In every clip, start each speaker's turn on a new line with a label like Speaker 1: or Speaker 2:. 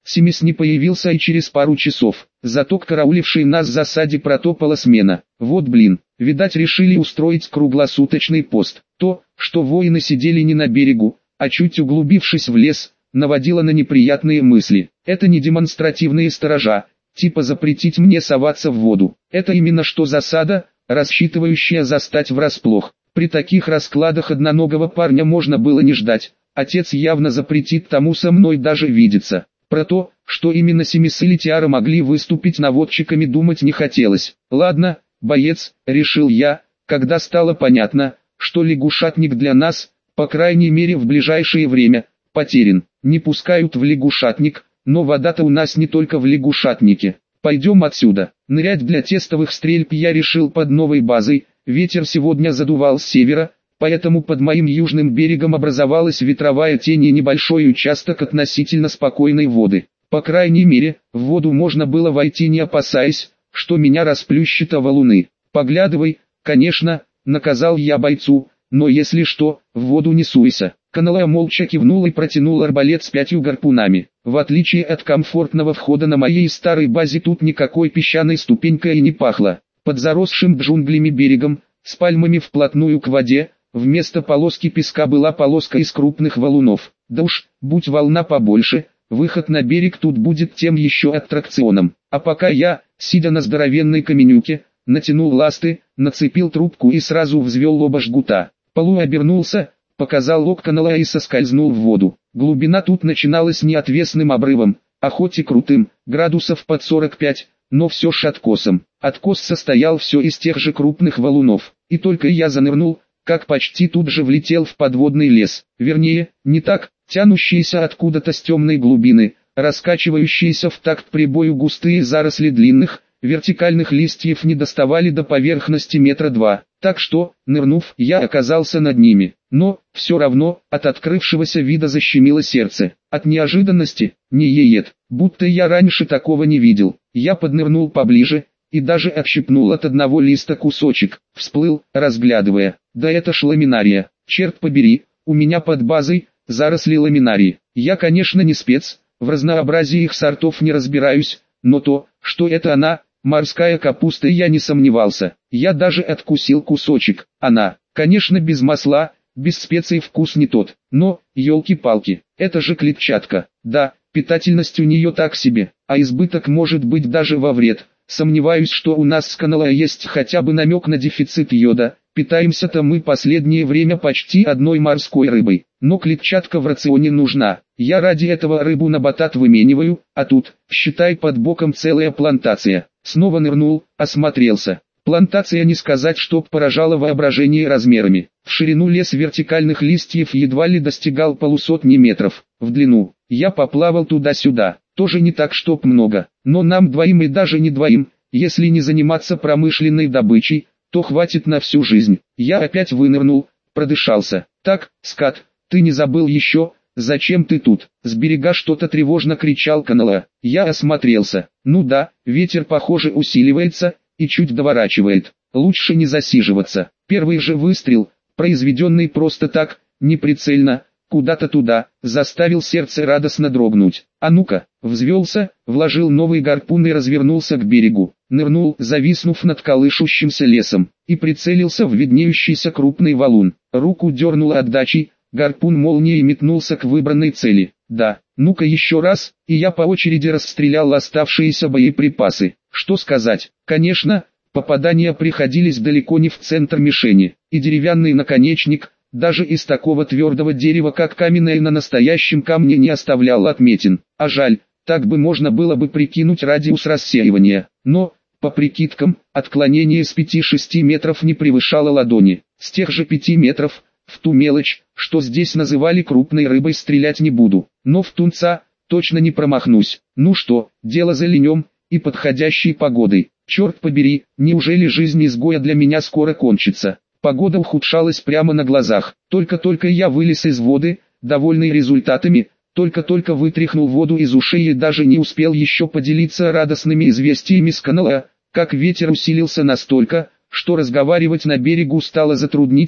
Speaker 1: Семис не появился и через пару часов. Зато к караулившей нас засаде протопала смена. Вот блин, видать решили устроить круглосуточный пост. То, что воины сидели не на берегу, а чуть углубившись в лес, наводило на неприятные мысли. Это не демонстративные сторожа, типа запретить мне соваться в воду. Это именно что засада, рассчитывающая застать врасплох. При таких раскладах одноногого парня можно было не ждать. Отец явно запретит тому со мной даже видеться. Про то, что именно Семис или Тиара могли выступить наводчиками, думать не хотелось. Ладно, боец, решил я, когда стало понятно, что лягушатник для нас, по крайней мере в ближайшее время, потерян. Не пускают в лягушатник, но вода-то у нас не только в лягушатнике. Пойдем отсюда. Нырять для тестовых стрельб я решил под новой базой. Ветер сегодня задувал с севера, поэтому под моим южным берегом образовалась ветровая тень и небольшой участок относительно спокойной воды. По крайней мере, в воду можно было войти, не опасаясь, что меня расплющит о валуны. «Поглядывай, конечно», — наказал я бойцу, «но если что, в воду не суйся». Каналая молча кивнул и протянул арбалет с 5 гарпунами. В отличие от комфортного входа на моей старой базе, тут никакой песчаной ступенькой и не пахло. Под заросшим джунглями берегом, с пальмами вплотную к воде, вместо полоски песка была полоска из крупных валунов. Да уж, будь волна побольше, выход на берег тут будет тем еще аттракционом. А пока я, сидя на здоровенной каменюке, натянул ласты, нацепил трубку и сразу взвел оба жгута. Полу обернулся, показал лог канала и соскользнул в воду. Глубина тут начиналась не отвесным обрывом, а хоть и крутым, градусов под 45, но все ж откосом. Откос состоял все из тех же крупных валунов, и только я занырнул, как почти тут же влетел в подводный лес. Вернее, не так, тянущиеся откуда-то с темной глубины, раскачивающиеся в такт прибою густые заросли длинных, вертикальных листьев не доставали до поверхности 2 метра, так что, нырнув, я оказался над ними. Но, все равно, от открывшегося вида защемило сердце. От неожиданности, не еет, будто я раньше такого не видел. Я поднырнул поближе, и даже отщипнул от одного листа кусочек, всплыл, разглядывая. Да это ж ламинария, черт побери, у меня под базой заросли ламинарии. Я, конечно, не спец, в разнообразии их сортов не разбираюсь, но то, что это она, морская капуста, я не сомневался. Я даже откусил кусочек. Она, конечно, без масла, без специй, вкус не тот. Но, елки-палки, это же клетчатка. Да, питательность у нее так себе, а избыток может быть даже во вред. Сомневаюсь, что у нас с канала есть хотя бы намек на дефицит йода. Питаемся-то мы последнее время почти одной морской рыбой. Но клетчатка в рационе нужна. Я ради этого рыбу на батат вымениваю, а тут, считай, под боком целая плантация. Снова нырнул, осмотрелся. Плантация, не сказать, чтоб поражала воображение размерами. В ширину лес вертикальных листьев едва ли достигал 150 метров. В длину. Я поплавал туда-сюда. Тоже не так, чтоб много. Но нам двоим и даже не двоим, если не заниматься промышленной добычей, то хватит на всю жизнь. Я опять вынырнул, продышался. Так, скат, ты не забыл еще, зачем ты тут? С берега что-то тревожно кричал канала. Я осмотрелся. Ну да, ветер, похоже, усиливается и чуть доворачивает. Лучше не засиживаться. Первый же выстрел, произведенный просто так, неприцельно, куда-то туда, заставил сердце радостно дрогнуть. А ну-ка, взвелся, вложил новый гарпун и развернулся к берегу. Нырнул, зависнув над колышущимся лесом, и прицелился в виднеющийся крупный валун. Руку дернуло отдачей, гарпун молнией метнулся к выбранной цели. Да, ну-ка еще раз, и я по очереди расстрелял оставшиеся боеприпасы. Что сказать? Конечно, попадания приходились далеко не в центр мишени, и деревянный наконечник, даже из такого твердого дерева, как каменное, на настоящем камне не оставлял отметин. А жаль, так бы можно было бы прикинуть радиус рассеивания. Но, по прикидкам, отклонение с 5-6 метров не превышало ладони. С тех же 5 метров, в ту мелочь, что здесь называли крупной рыбой, стрелять не буду. Но в тунца, точно не промахнусь. Ну что, дело за ленем и подходящей погодой. Черт побери, неужели жизнь изгоя для меня скоро кончится? Погода ухудшалась прямо на глазах. Только-только я вылез из воды, довольный результатами, только-только вытряхнул воду из ушей и даже не успел еще поделиться радостными известиями с канала, как ветер усилился настолько, что разговаривать на берегу стало затруднительно,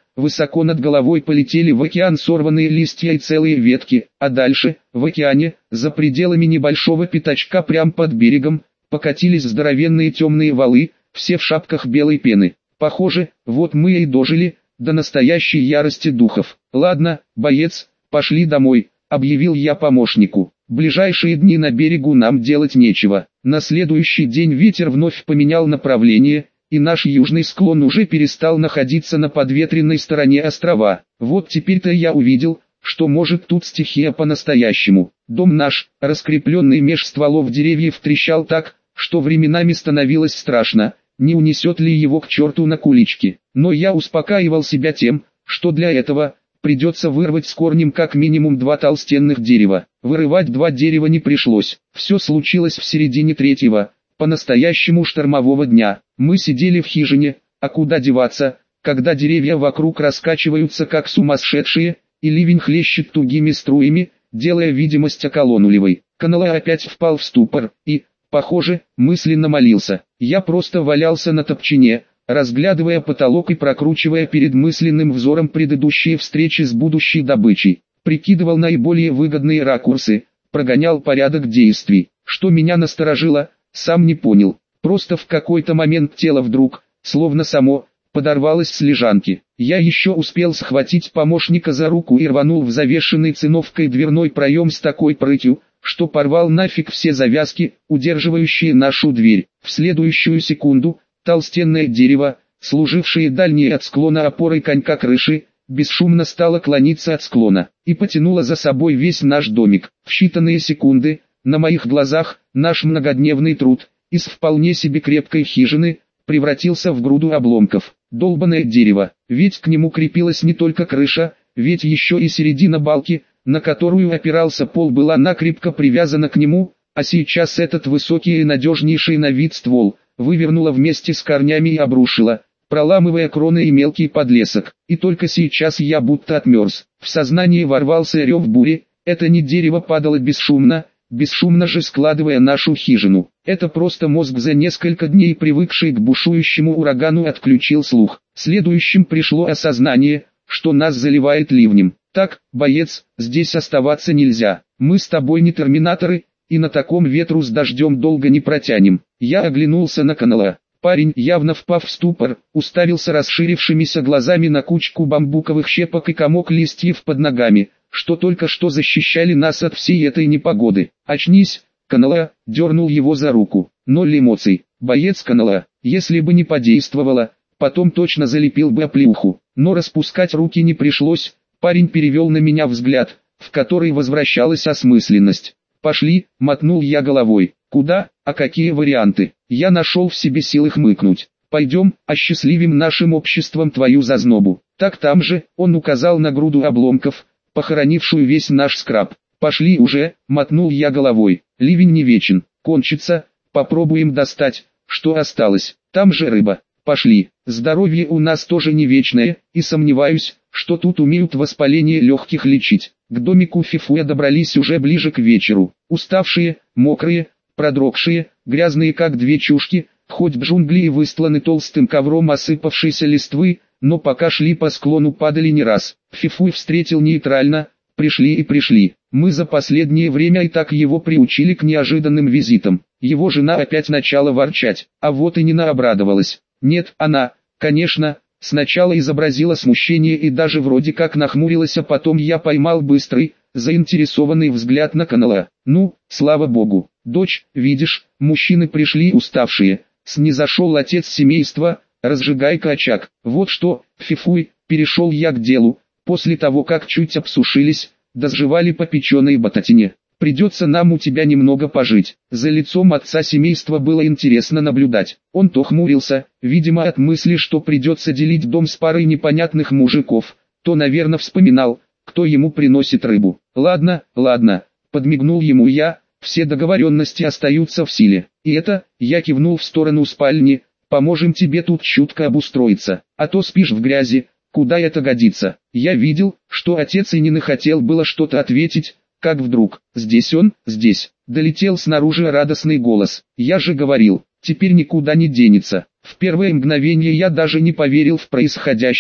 Speaker 1: высоко над головой полетели в океан сорванные листья и целые ветки, а дальше, в океане, за пределами небольшого пятачка прямо под берегом, покатились здоровенные темные валы, все в шапках белой пены. Похоже, вот мы и дожили до настоящей ярости духов. Ладно, боец, пошли домой, объявил я помощнику. Ближайшие дни на берегу нам делать нечего. На следующий день ветер вновь поменял направление, и наш южный склон уже перестал находиться на подветренной стороне острова. Вот теперь-то я увидел, что может тут стихия по-настоящему. Дом наш, раскрепленный меж стволов деревьев, трещал так, что временами становилось страшно, не унесет ли его к черту на кулички. Но я успокаивал себя тем, что для этого придется вырвать с корнем как минимум 2 толстенных дерева. Вырывать 2 дерева не пришлось. Все случилось в середине 3-го, по-настоящему штормового дня. Мы сидели в хижине, а куда деваться, когда деревья вокруг раскачиваются как сумасшедшие, и ливень хлещет тугими струями, делая видимость околонулевой. Канала опять впал в ступор и, похоже, мысленно молился. Я просто валялся на топчине, разглядывая потолок и прокручивая перед мысленным взором предыдущие встречи с будущей добычей. Прикидывал наиболее выгодные ракурсы, прогонял порядок действий. Что меня насторожило, сам не понял. Просто в какой-то момент тело вдруг, словно само, подорвалось с лежанки. Я еще успел схватить помощника за руку и рванул в завешенный циновкой дверной проем с такой прытью, что порвал нафиг все завязки, удерживающие нашу дверь. В следующую секунду толстенное дерево, служившее дальней от склона опорой конька крыши, бесшумно стало клониться от склона и потянуло за собой весь наш домик. В считанные секунды, на моих глазах, наш многодневный труд, из вполне себе крепкой хижины, превратился в груду обломков. Долбаное дерево, ведь к нему крепилась не только крыша, ведь еще и середина балки, на которую опирался пол, была накрепко привязана к нему, а сейчас этот высокий и надежнейший на вид ствол вывернуло вместе с корнями и обрушило, проламывая кроны и мелкий подлесок. И только сейчас я будто отмерз. В сознание ворвался рев бури, это не дерево падало бесшумно, бесшумно же складывая нашу хижину. Это просто мозг, за несколько дней привыкший к бушующему урагану, отключил слух. Следующим пришло осознание, что нас заливает ливнем. Так, боец, здесь оставаться нельзя. Мы с тобой не терминаторы, и на таком ветру с дождем долго не протянем. Я оглянулся на канала. Парень, явно впав в ступор, уставился расширившимися глазами на кучку бамбуковых щепок и комок листьев под ногами, что только что защищали нас от всей этой непогоды. «Очнись, канала!» — дернул его за руку. Ноль эмоций. Боец, канала, если бы не подействовало, потом точно залепил бы оплеуху. Но распускать руки не пришлось. Парень перевел на меня взгляд, в который возвращалась осмысленность. «Пошли», — мотнул я головой. «Куда, а какие варианты?» Я нашел в себе силы хмыкнуть. «Пойдем, осчастливим нашим обществом твою зазнобу». Так там же, он указал на груду обломков, похоронившую весь наш скраб. «Пошли уже», — мотнул я головой. «Ливень не вечен, кончится, попробуем достать, что осталось. Там же рыба. Пошли. Здоровье у нас тоже не вечное, и сомневаюсь, что тут умеют воспаление легких лечить». К домику Фифуя добрались уже ближе к вечеру. Уставшие, мокрые, продрогшие, грязные как 2 чушки, хоть джунгли и выстланы толстым ковром осыпавшейся листвы, но пока шли по склону, падали не раз. Фифуй встретил нейтрально: пришли и пришли. Мы за последнее время и так его приучили к неожиданным визитам. Его жена опять начала ворчать, а вот и Нина обрадовалась. Нет, она, конечно, сначала изобразила смущение и даже вроде как нахмурилась, а потом я поймал быстрый, заинтересованный взгляд на канала. «Ну, слава богу, дочь, видишь, мужчины пришли уставшие, снизошел отец семейства, разжигай-ка очаг». «Вот что, Фифуй», перешел я к делу, после того как чуть обсушились, дозживали по печеной бататине. «Придется нам у тебя немного пожить». За лицом отца семейства было интересно наблюдать. Он то хмурился, видимо от мысли, что придется делить дом с парой непонятных мужиков, то, наверное, вспоминал, кто ему приносит рыбу. «Ладно, ладно», — подмигнул ему я, — «все договоренности остаются в силе. И это», — я кивнул в сторону спальни, — «поможем тебе тут чутко обустроиться, а то спишь в грязи, куда это годится». Я видел, что отец и не хотел было что-то ответить, как вдруг, «Здесь он, здесь», — долетел снаружи радостный голос. «Я же говорил, теперь никуда не денется». В первое мгновение я даже не поверил в происходящее,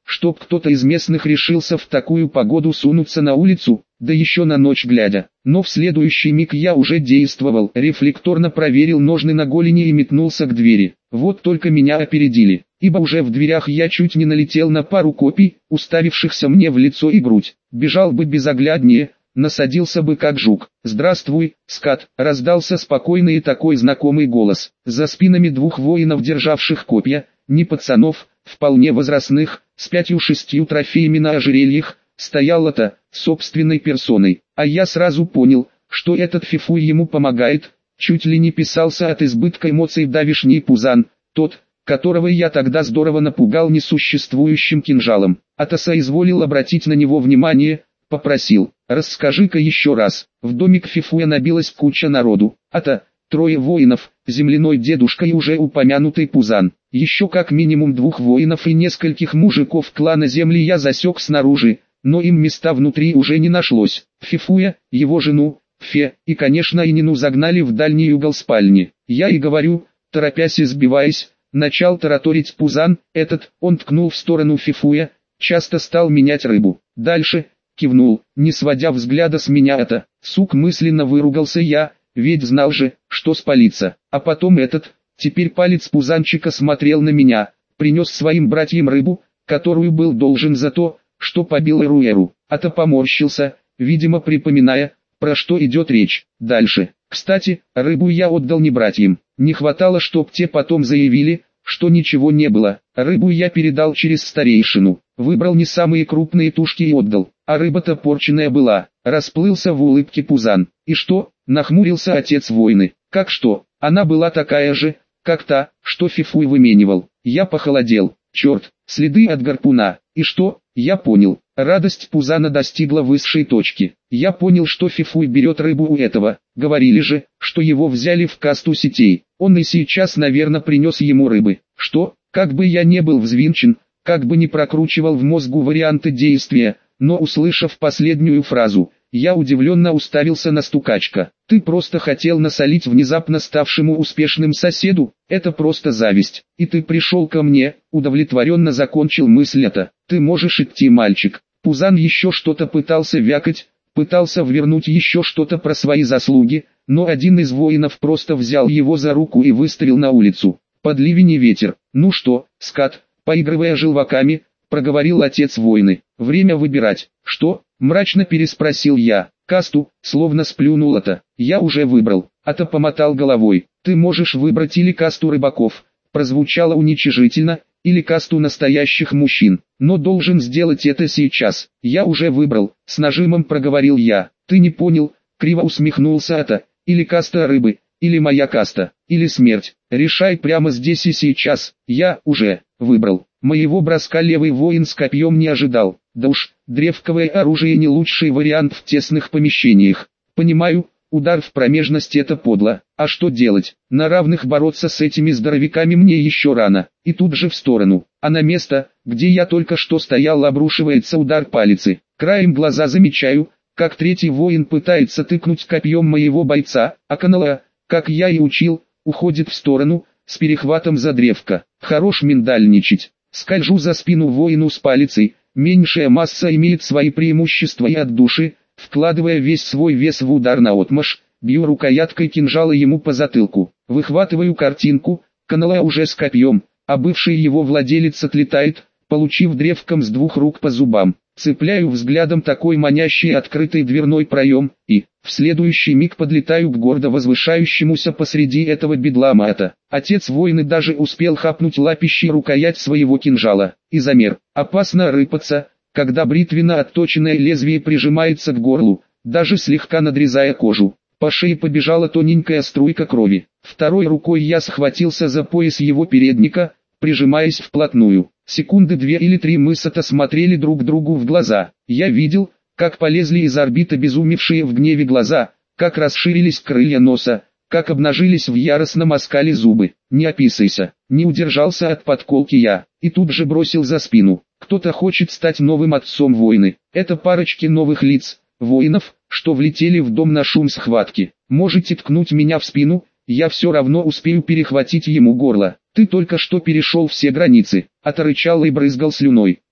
Speaker 1: чтоб кто-то из местных решился в такую погоду сунуться на улицу, да еще на ночь глядя. Но в следующий миг я уже действовал, рефлекторно проверил ножны на голени и метнулся к двери. Вот только меня опередили, ибо уже в дверях я чуть не налетел на пару копий, уставившихся мне в лицо и грудь. Бежал бы безогляднее, насадился бы как жук. «Здравствуй, скат!» — раздался спокойный и такой знакомый голос. За спинами двух воинов, державших копья, не пацанов, вполне возрастных, с 5-6 трофеями на ожерельях, стоял-то, собственной персоной. А я сразу понял, что этот фифуй ему помогает, чуть ли не писался от избытка эмоций давишний пузан, тот, которого я тогда здорово напугал несуществующим кинжалом. Ата соизволил обратить на него внимание, попросил: «Расскажи-ка еще раз». В домик фифуя набилась куча народу. Ата, 3 воинов, земляной дедушка и уже упомянутый пузан. Еще как минимум 2 воинов и нескольких мужиков клана земли я засек снаружи, но им места внутри уже не нашлось. Фифуя, его жену, Фе, и конечно и Нину загнали в дальний угол спальни. Я и говорю, торопясь и сбиваясь, начал тараторить пузан, он ткнул в сторону Фифуя, часто стал менять рыбу. Дальше, кивнул, не сводя взгляда с меня сук, мысленно выругался я, ведь знал же, что спалится. А потом теперь палец пузанчика смотрел на меня, принес своим братьям рыбу, которую был должен за то, что побил Эруэру. Ата поморщился, видимо припоминая, про что идет речь. Дальше. Кстати, рыбу я отдал не братьям. Не хватало, чтоб те потом заявили, что ничего не было. Рыбу я передал через старейшину. Выбрал не самые крупные тушки и отдал. А рыба-то порченая была. Расплылся в улыбке пузан. И что? Нахмурился отец войны. Как что? Она была такая же, как та, что фифуй выменивал. Я похолодел. Черт, следы от гарпуна. И что? Я понял. Радость пузана достигла высшей точки. Я понял, что фифуй берет рыбу у этого. Говорили же, что его взяли в касту сетей. Он и сейчас, наверное, принес ему рыбы. Что? Как бы я не был взвинчен, как бы не прокручивал в мозгу варианты действия, но услышав последнюю фразу, я удивленно уставился на стукачка. Ты просто хотел насолить внезапно ставшему успешным соседу? Это просто зависть. И ты пришел ко мне, удовлетворенно закончил мысль Ты можешь идти, мальчик. Пузан еще что-то пытался вякать, пытался ввернуть еще что-то про свои заслуги, но один из воинов просто взял его за руку и выставил на улицу. Под ливень и ветер. Ну что, скат, поигрывая желваками, проговорил отец войны. Время выбирать. Что? Мрачно переспросил я. Касту, словно сплюнул Я уже выбрал. Ата помотал головой. Ты можешь выбрать или касту рыбаков, прозвучало уничижительно, или касту настоящих мужчин, но должен сделать это сейчас. Я уже выбрал, с нажимом проговорил я. Ты не понял, криво усмехнулся или каста рыбы, или моя каста, или смерть. Решай прямо здесь и сейчас. Я уже выбрал. Моего броска левый воин с копьем не ожидал. Да уж, древковое оружие не лучший вариант в тесных помещениях. Понимаю, удар в промежность это подло. А что делать? На равных бороться с этими здоровяками мне еще рано. И тут же в сторону. А на место, где я только что стоял, обрушивается удар палицы. Краем глаза замечаю, как третий воин пытается тыкнуть копьем моего бойца, а Канала, как я и учил, уходит в сторону, с перехватом за древко. Хорош миндальничать. Скольжу за спину воину с палицей. Меньшая масса имеет свои преимущества и от души, вкладывая весь свой вес в удар наотмашь, бью рукояткой кинжала ему по затылку. Выхватываю картинку, Канала уже с копьем, а бывший его владелец отлетает, получив древком с 2 рук по зубам. Цепляю взглядом такой манящий открытый дверной проем, и, в следующий миг подлетаю к гордо возвышающемуся посреди этого бедлама Отец войны даже успел хапнуть лапищей рукоять своего кинжала, и замер. Опасно рыпаться, когда бритвенно отточенное лезвие прижимается к горлу, даже слегка надрезая кожу. По шее побежала тоненькая струйка крови. Второй рукой я схватился за пояс его передника, прижимаясь вплотную. Секунды 2 или 3 мы смотрели друг другу в глаза. Я видел, как полезли из орбит обезумевшие в гневе глаза, как расширились крылья носа, как обнажились в яростном оскале зубы. Не описайся, не удержался от подколки я, и тут же бросил за спину. Кто-то хочет стать новым отцом войны. Это парочки новых лиц, воинов, что влетели в дом на шум схватки. Можете ткнуть меня в спину, я все равно успею перехватить ему горло. Ты только что перешел все границы, оторычал и брызгал слюной.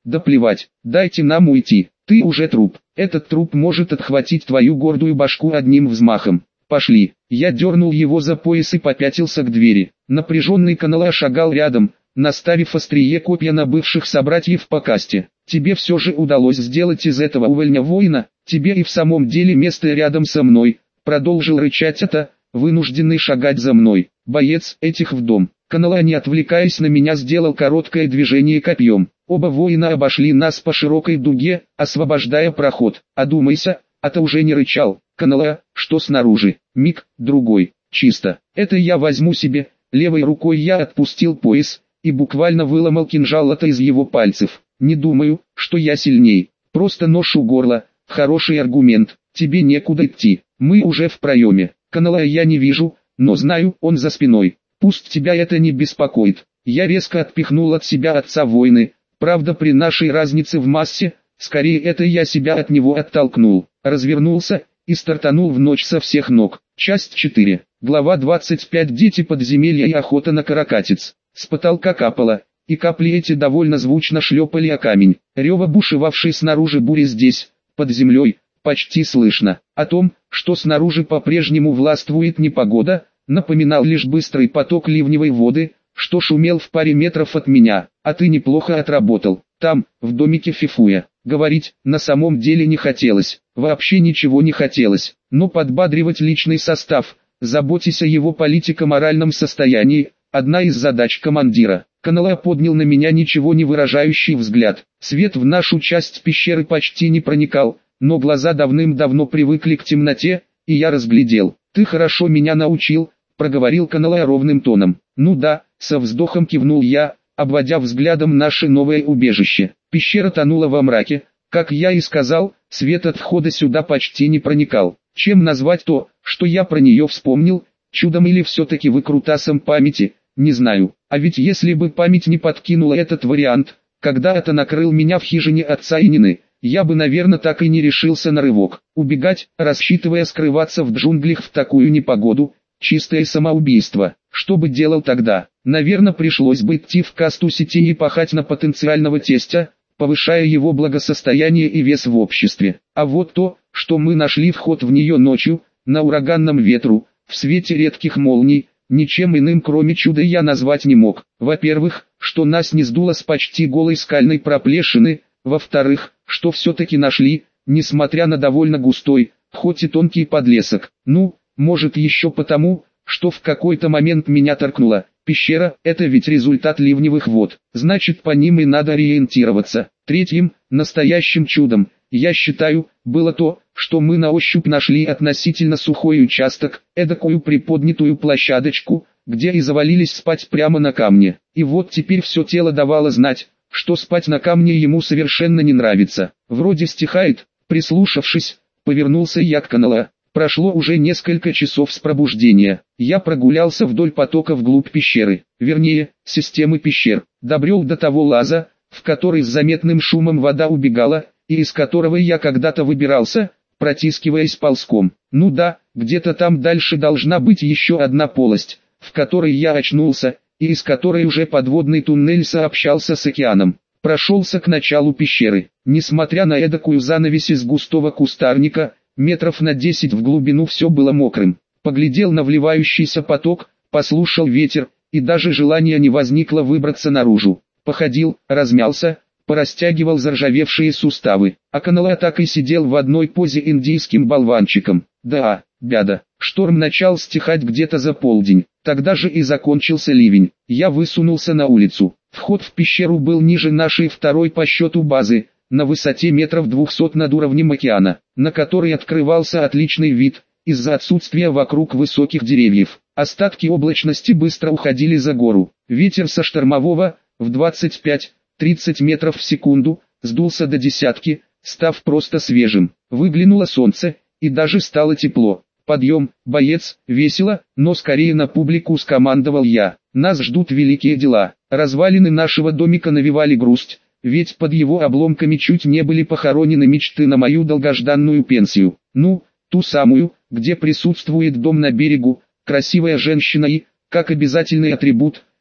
Speaker 1: Да плевать, дайте нам уйти, ты уже труп, этот труп может отхватить твою гордую башку одним взмахом. Пошли, я дернул его за пояс и попятился к двери. Напряженный Канала шагал рядом, наставив острие копья на бывших собратьев по касте. Тебе все же удалось сделать из этого увольня воина, тебе и в самом деле место рядом со мной, продолжил рычать это, вынужденный шагать за мной. Боец, этих в дом. Канала, не отвлекаясь на меня, сделал короткое движение копьем. Оба воина обошли нас по широкой дуге, освобождая проход. Одумайся, а то уже не рычал. Канала, что снаружи? Миг, другой, чисто. Это я возьму себе. Левой рукой я отпустил пояс и буквально выломал кинжал из его пальцев. Не думаю, что я сильней. Просто нож у горла. Хороший аргумент. Тебе некуда идти. Мы уже в проеме. Канала я не вижу, но знаю, он за спиной. Пусть тебя это не беспокоит. Я резко отпихнул от себя отца войны. Правда, при нашей разнице в массе, скорее это я себя от него оттолкнул. Развернулся и стартанул в ночь со всех ног. Часть 4. Глава 25. Дети подземелья и охота на каракатиц. С потолка капало, и капли эти довольно звучно шлепали о камень. Рева бушевавшей снаружи бури здесь, под землей, почти слышно. О том, что снаружи по-прежнему властвует непогода, напоминал лишь быстрый поток ливневой воды, что шумел в паре метров от меня. А ты неплохо отработал, там, в домике Фифуя. Говорить, на самом деле не хотелось, вообще ничего не хотелось, но подбадривать личный состав, заботясь о его политико-моральном состоянии, одна из задач командира. Канала поднял на меня ничего не выражающий взгляд. Свет в нашу часть пещеры почти не проникал, но глаза давным-давно привыкли к темноте, и я разглядел. «Ты хорошо меня научил», — проговорил Канала ровным тоном. «Ну да», — со вздохом кивнул я, обводя взглядом наше новое убежище. Пещера тонула во мраке, как я и сказал, свет от входа сюда почти не проникал. Чем назвать то, что я про нее вспомнил, чудом или все-таки выкрутасом памяти, не знаю. А ведь если бы память не подкинула этот вариант, когда это накрыл меня в хижине отца и Нины, я бы, наверное, так и не решился на рывок. Убегать, рассчитывая скрываться в джунглях в такую непогоду, чистое самоубийство. Что бы делал тогда? Наверное, пришлось бы идти в касту сети и пахать на потенциального тестя, повышая его благосостояние и вес в обществе. А вот то, что мы нашли вход в нее ночью, на ураганном ветру, в свете редких молний, ничем иным кроме чуда я назвать не мог. Во-первых, что нас не сдуло с почти голой скальной проплешины, во-вторых, что все-таки нашли, несмотря на довольно густой, хоть и тонкий подлесок. Ну, может еще потому, что в какой-то момент меня торкнуло. Пещера – это ведь результат ливневых вод, значит по ним и надо ориентироваться. Третьим, настоящим чудом, я считаю, было то, что мы на ощупь нашли относительно сухой участок, эдакую приподнятую площадочку, где и завалились спать прямо на камне. И вот теперь все тело давало знать, что спать на камне ему совершенно не нравится. Вроде стихает, прислушавшись, повернулся я к Канала. Прошло уже несколько часов с пробуждения. Я прогулялся вдоль потока вглубь пещеры, вернее, системы пещер. Добрел до того лаза, в который с заметным шумом вода убегала, и из которого я когда-то выбирался, протискиваясь ползком. Ну да, где-то там дальше должна быть еще одна полость, в которой я очнулся, и из которой уже подводный туннель сообщался с океаном. Прошелся к началу пещеры. Несмотря на эдакую занавесь из густого кустарника, метров на 10 в глубину все было мокрым. Поглядел на вливающийся поток, послушал ветер, и даже желания не возникло выбраться наружу. Походил, размялся, порастягивал заржавевшие суставы. А Канала так и сидел в одной позе индийским болванчиком. Да, бяда. Шторм начал стихать где-то за полдень. Тогда же и закончился ливень. Я высунулся на улицу. Вход в пещеру был ниже нашей второй по счету базы, на высоте метров 200 над уровнем океана, на который открывался отличный вид, из-за отсутствия вокруг высоких деревьев. Остатки облачности быстро уходили за гору. Ветер со штормового, в 25-30 метров в секунду, сдулся до десятки, став просто свежим. Выглянуло солнце, и даже стало тепло. «Подъем, боец!» Весело, но скорее на публику скомандовал я. «Нас ждут великие дела». Развалины нашего домика навевали грусть, ведь под его обломками чуть не были похоронены мечты на мою долгожданную пенсию. Ну, ту самую, где присутствует дом на берегу, красивая женщина и, как обязательный атрибут,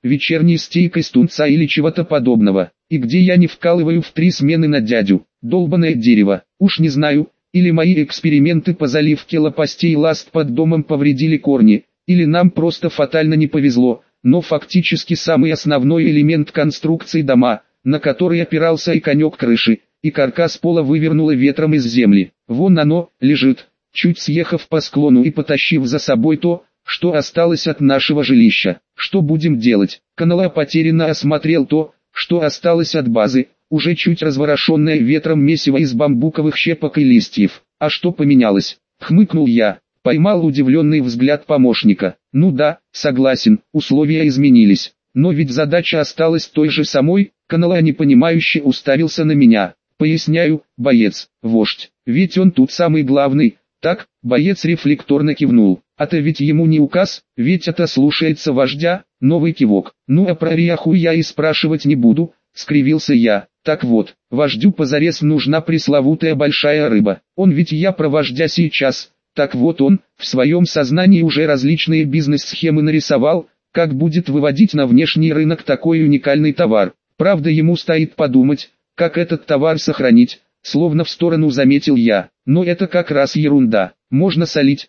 Speaker 1: вечерней стейкой с тунца или чего-то подобного. И где я не вкалываю в 3 смены на дядю, долбаное дерево, уж не знаю, или мои эксперименты по заливке лопастей ласт под домом повредили корни, или нам просто фатально не повезло, но фактически самый основной элемент конструкции дома, на который опирался и конек крыши, и каркас пола вывернуло ветром из земли. Вон оно, лежит, чуть съехав по склону и потащив за собой то, что осталось от нашего жилища. Что будем делать? Канала потерянно осмотрел то, что осталось от базы, уже чуть разворошенное ветром месиво из бамбуковых щепок и листьев. А что поменялось? Хмыкнул я, поймал удивленный взгляд помощника. Ну да, согласен, условия изменились. Но ведь задача осталась той же самой. Канала непонимающе уставился на меня. Поясняю, боец, вождь, ведь он тут самый главный. Так, боец рефлекторно кивнул. А-то ведь ему не указ, ведь это слушается вождя. Новый кивок. Ну а про Ряху я и спрашивать не буду, скривился я. Так вот, вождю позарез нужна пресловутая большая рыба. Он ведь я про вождя сейчас. Так вот он, в своем сознании уже различные бизнес-схемы нарисовал, как будет выводить на внешний рынок такой уникальный товар. Правда, ему стоит подумать, как этот товар сохранить, словно в сторону заметил я. Но это как раз ерунда. Можно солить,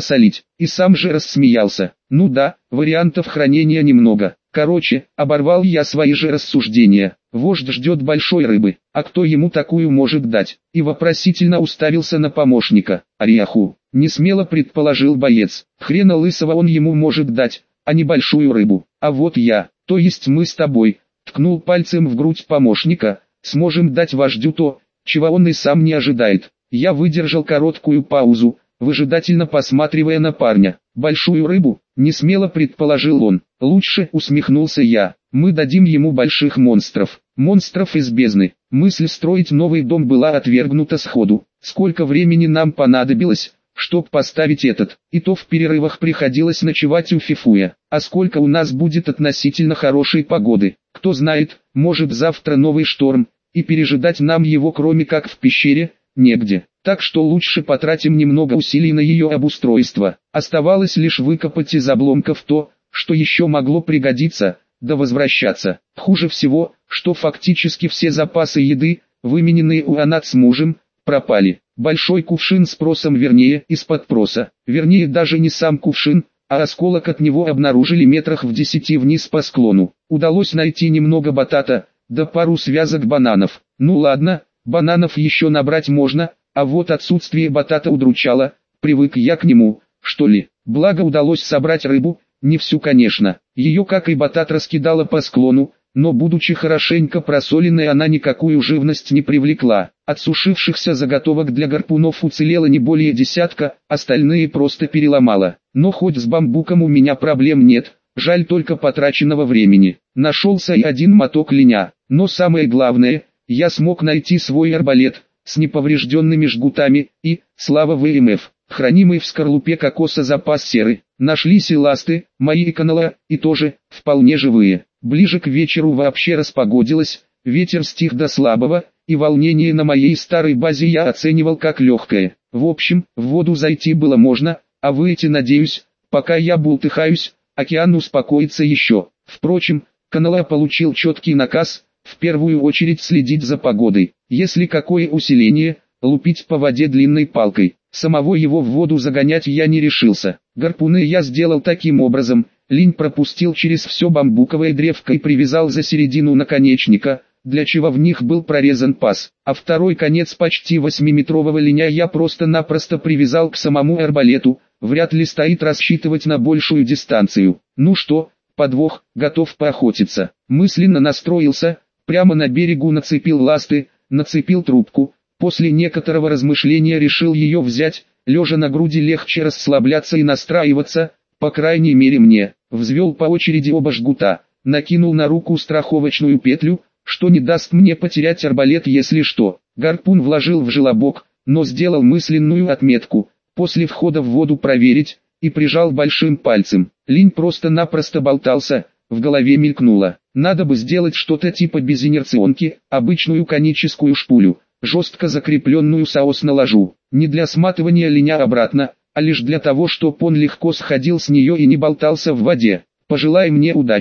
Speaker 1: и сам же рассмеялся. Ну да, вариантов хранения немного. Короче, оборвал я свои же рассуждения. Вождь ждет большой рыбы, а кто ему такую может дать? И вопросительно уставился на помощника. Ряху, несмело предположил боец. Хрена лысого он ему может дать, а не большую рыбу. А вот я, то есть мы с тобой, ткнул пальцем в грудь помощника, сможем дать вождю то, чего он и сам не ожидает. Я выдержал короткую паузу, выжидательно посматривая на парня. Большую рыбу, несмело предположил он. Лучше, усмехнулся я, мы дадим ему больших монстров. Монстров из бездны. Мысль строить новый дом была отвергнута сходу. Сколько времени нам понадобилось, чтоб поставить этот? И то в перерывах приходилось ночевать у Фифуя. А сколько у нас будет относительно хорошей погоды? Кто знает, может завтра новый шторм, и пережидать нам его кроме как в пещере негде. Так что лучше потратим немного усилий на ее обустройство. Оставалось лишь выкопать из обломков то, что еще могло пригодиться, да возвращаться. Хуже всего, что фактически все запасы еды, вымененные у Анат с мужем, пропали. Большой кувшин с просом, вернее, из-под проса. Вернее, даже не сам кувшин, а осколок от него обнаружили метрах в 10 вниз по склону. Удалось найти немного батата, да пару связок бананов. Ну ладно, бананов еще набрать можно, а вот отсутствие батата удручало, привык я к нему, что ли. Благо удалось собрать рыбу, не всю конечно. Ее, как и батат, раскидало по склону, но будучи хорошенько просоленной, она никакую живность не привлекла. От сушившихся заготовок для гарпунов уцелело не более десятка, остальные просто переломало. Но хоть с бамбуком у меня проблем нет, жаль только потраченного времени. Нашелся и один моток линя, но самое главное, я смог найти свой арбалет с неповрежденными жгутами и, слава ВМФ, хранимый в скорлупе кокоса запас серы. Нашлись и ласты, мои канала, и тоже, вполне живые. Ближе к вечеру вообще распогодилось, ветер стих до слабого, и волнение на моей старой базе я оценивал как легкое. В общем, в воду зайти было можно, а выйти, надеюсь, пока я бултыхаюсь, океан успокоится еще. Впрочем, канала получил четкий наказ, в первую очередь следить за погодой. Если какое усиление, лупить по воде длинной палкой. Самого его в воду загонять я не решился. Гарпуны я сделал таким образом: линь пропустил через все бамбуковое древко и привязал за середину наконечника, для чего в них был прорезан паз, а второй конец почти 8-метрового линя я просто-напросто привязал к самому арбалету. Вряд ли стоит рассчитывать на большую дистанцию. Ну что, подвох, готов поохотиться. Мысленно настроился, прямо на берегу нацепил ласты, нацепил трубку. После некоторого размышления решил ее взять, лежа на груди легче расслабляться и настраиваться, по крайней мере мне. Взвел по очереди оба жгута, накинул на руку страховочную петлю, что не даст мне потерять арбалет если что. Гарпун вложил в желобок, но сделал мысленную отметку, после входа в воду проверить, и прижал большим пальцем. Линь просто-напросто болтался, в голове мелькнуло. Надо бы сделать что-то типа безинерционки, обычную коническую шпулю, жестко закрепленную соос на ложу, не для сматывания линя обратно, а лишь для того, чтобы он легко сходил с нее и не болтался в воде. Пожелай мне удачи,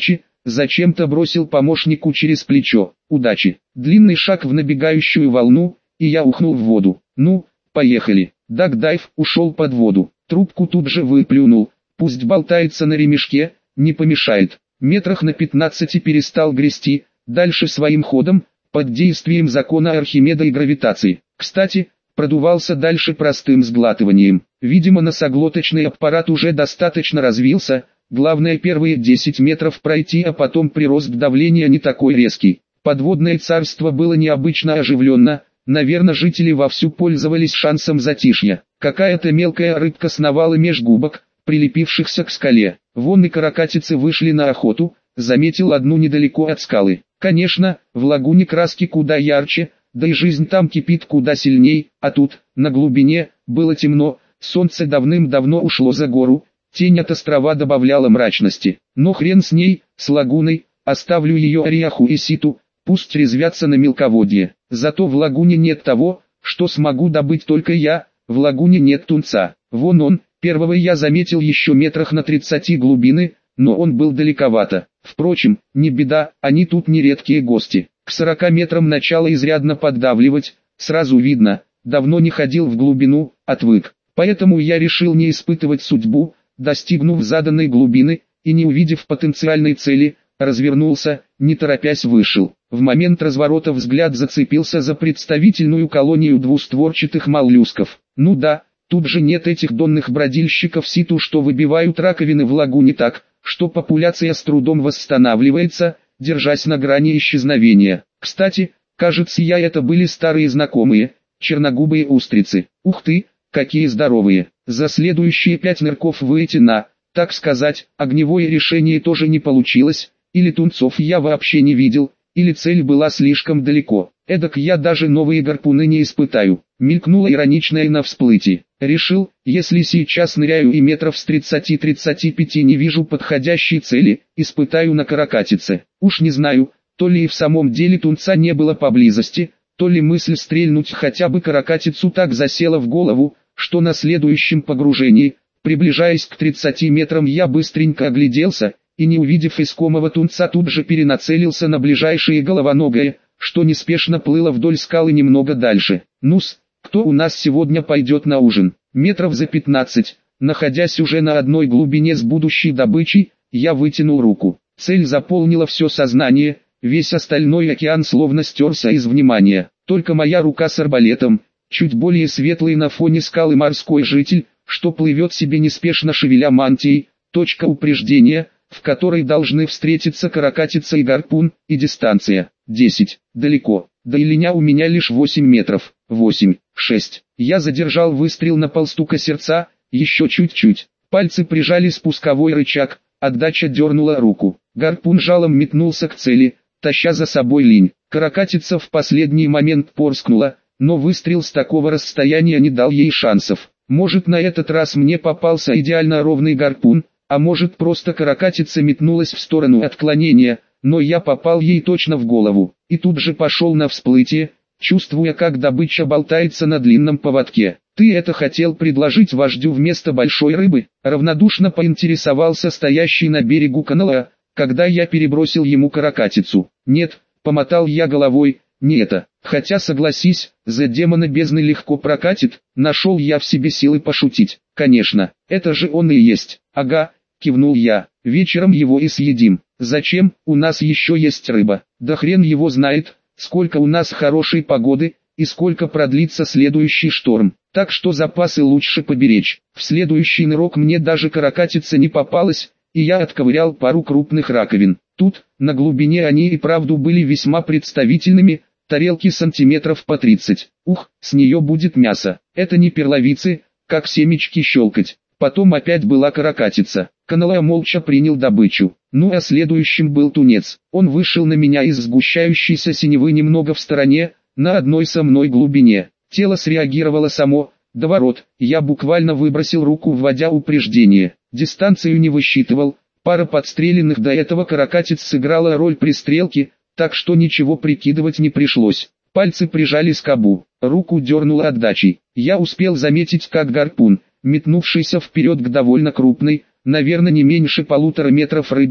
Speaker 1: зачем-то бросил помощнику через плечо. Удачи. Длинный шаг в набегающую волну, и я ухнул в воду. Ну, поехали. Дагдайв ушел под воду. Трубку тут же выплюнул. Пусть болтается на ремешке, не помешает. Метрах на 15 перестал грести, дальше своим ходом, под действием закона Архимеда и гравитации. Кстати, продувался дальше простым сглатыванием. Видимо, носоглоточный аппарат уже достаточно развился, главное первые 10 метров пройти, а потом прирост давления не такой резкий. Подводное царство было необычно оживленно, наверное, жители вовсю пользовались шансом затишья. Какая-то мелкая рыбка сновала меж губок, прилепившихся к скале. Вон и каракатицы вышли на охоту, заметил одну недалеко от скалы. Конечно, в лагуне краски куда ярче, да и жизнь там кипит куда сильней, а тут, на глубине, было темно, солнце давным-давно ушло за гору, тень от острова добавляла мрачности. Но хрен с ней, с лагуной, оставлю ее Ариаху и Ситу, пусть резвятся на мелководье. Зато в лагуне нет того, что смогу добыть только я, в лагуне нет тунца. Вон он, первого я заметил еще метрах на 30 глубины, но он был далековато. Впрочем, не беда, они тут не редкие гости. К 40 метрам начало изрядно поддавливать, сразу видно, давно не ходил в глубину, отвык. Поэтому я решил не испытывать судьбу, достигнув заданной глубины, и не увидев потенциальной цели, развернулся, не торопясь вышел. В момент разворота взгляд зацепился за представительную колонию двустворчатых моллюсков. Ну да, тут же нет этих донных бродильщиков Ситу, что выбивают раковины в лагуне так, что популяция с трудом восстанавливается, держась на грани исчезновения. Кстати, кажется, это были старые знакомые, черногубые устрицы. Ух ты, какие здоровые. За следующие 5 нырков выйти на, так сказать, огневое решение тоже не получилось, или тунцов я вообще не видел, или цель была слишком далеко. Эдак я даже новые гарпуны не испытаю. Мелькнуло ироничное на всплытии. Решил, если сейчас ныряю и метров с 30-35 не вижу подходящей цели, испытаю на каракатице. Уж не знаю, то ли и в самом деле тунца не было поблизости, то ли мысль стрельнуть хотя бы каракатицу так засела в голову, что на следующем погружении, приближаясь к 30 метрам, я быстренько огляделся, и не увидев искомого тунца тут же перенацелился на ближайшее головоногое, что неспешно плыло вдоль скалы немного дальше. Ну-с, кто у нас сегодня пойдет на ужин? Метров за 15, находясь уже на одной глубине с будущей добычей, я вытянул руку. Цель заполнила все сознание, весь остальной океан словно стерся из внимания. Только моя рука с арбалетом, чуть более светлый на фоне скалы морской житель, что плывет себе неспешно шевеля мантией, точка упреждения, в которой должны встретиться каракатица и гарпун, и дистанция 10, далеко, до Илиня у меня лишь 8 метров, 8, 6. Я задержал выстрел на полстука сердца, еще чуть-чуть, пальцы прижали спусковой рычаг, отдача дернула руку, гарпун жалом метнулся к цели, таща за собой линь. Каракатица в последний момент порскнула, но выстрел с такого расстояния не дал ей шансов. Может, на этот раз мне попался идеально ровный гарпун, а может, просто каракатица метнулась в сторону отклонения, но я попал ей точно в голову, и тут же пошел на всплытие, чувствуя, как добыча болтается на длинном поводке. «Ты это хотел предложить вождю вместо большой рыбы?» Равнодушно поинтересовался стоящий на берегу канала, когда я перебросил ему каракатицу. «Нет», — помотал я головой, — «не это. Хотя согласись, за демона бездны легко прокатит», нашел я в себе силы пошутить. «Конечно, это же он и есть». «Ага», — кивнул я, — «вечером его и съедим». «Зачем? У нас еще есть рыба». «Да хрен его знает, сколько у нас хорошей погоды, и сколько продлится следующий шторм. Так что запасы лучше поберечь». В следующий нырок мне даже каракатица не попалась, и я отковырял пару крупных раковин. Тут, на глубине, они и правду были весьма представительными, тарелки сантиметров по 30. Ух, с нее будет мясо. Это не перловицы, как семечки щелкать. Потом опять была каракатица. Канала молча принял добычу. Ну а следующим был тунец. Он вышел на меня из сгущающейся синевы немного в стороне, на одной со мной глубине. Тело среагировало само, до ворот. Я буквально выбросил руку, вводя упреждение. Дистанцию не высчитывал. Пара подстреленных до этого каракатиц сыграла роль пристрелки, так что ничего прикидывать не пришлось. Пальцы прижали скобу, руку дернуло отдачей. Я успел заметить, как гарпун, метнувшийся вперед к довольно крупной, наверное не меньше 1,5 метров рыбе,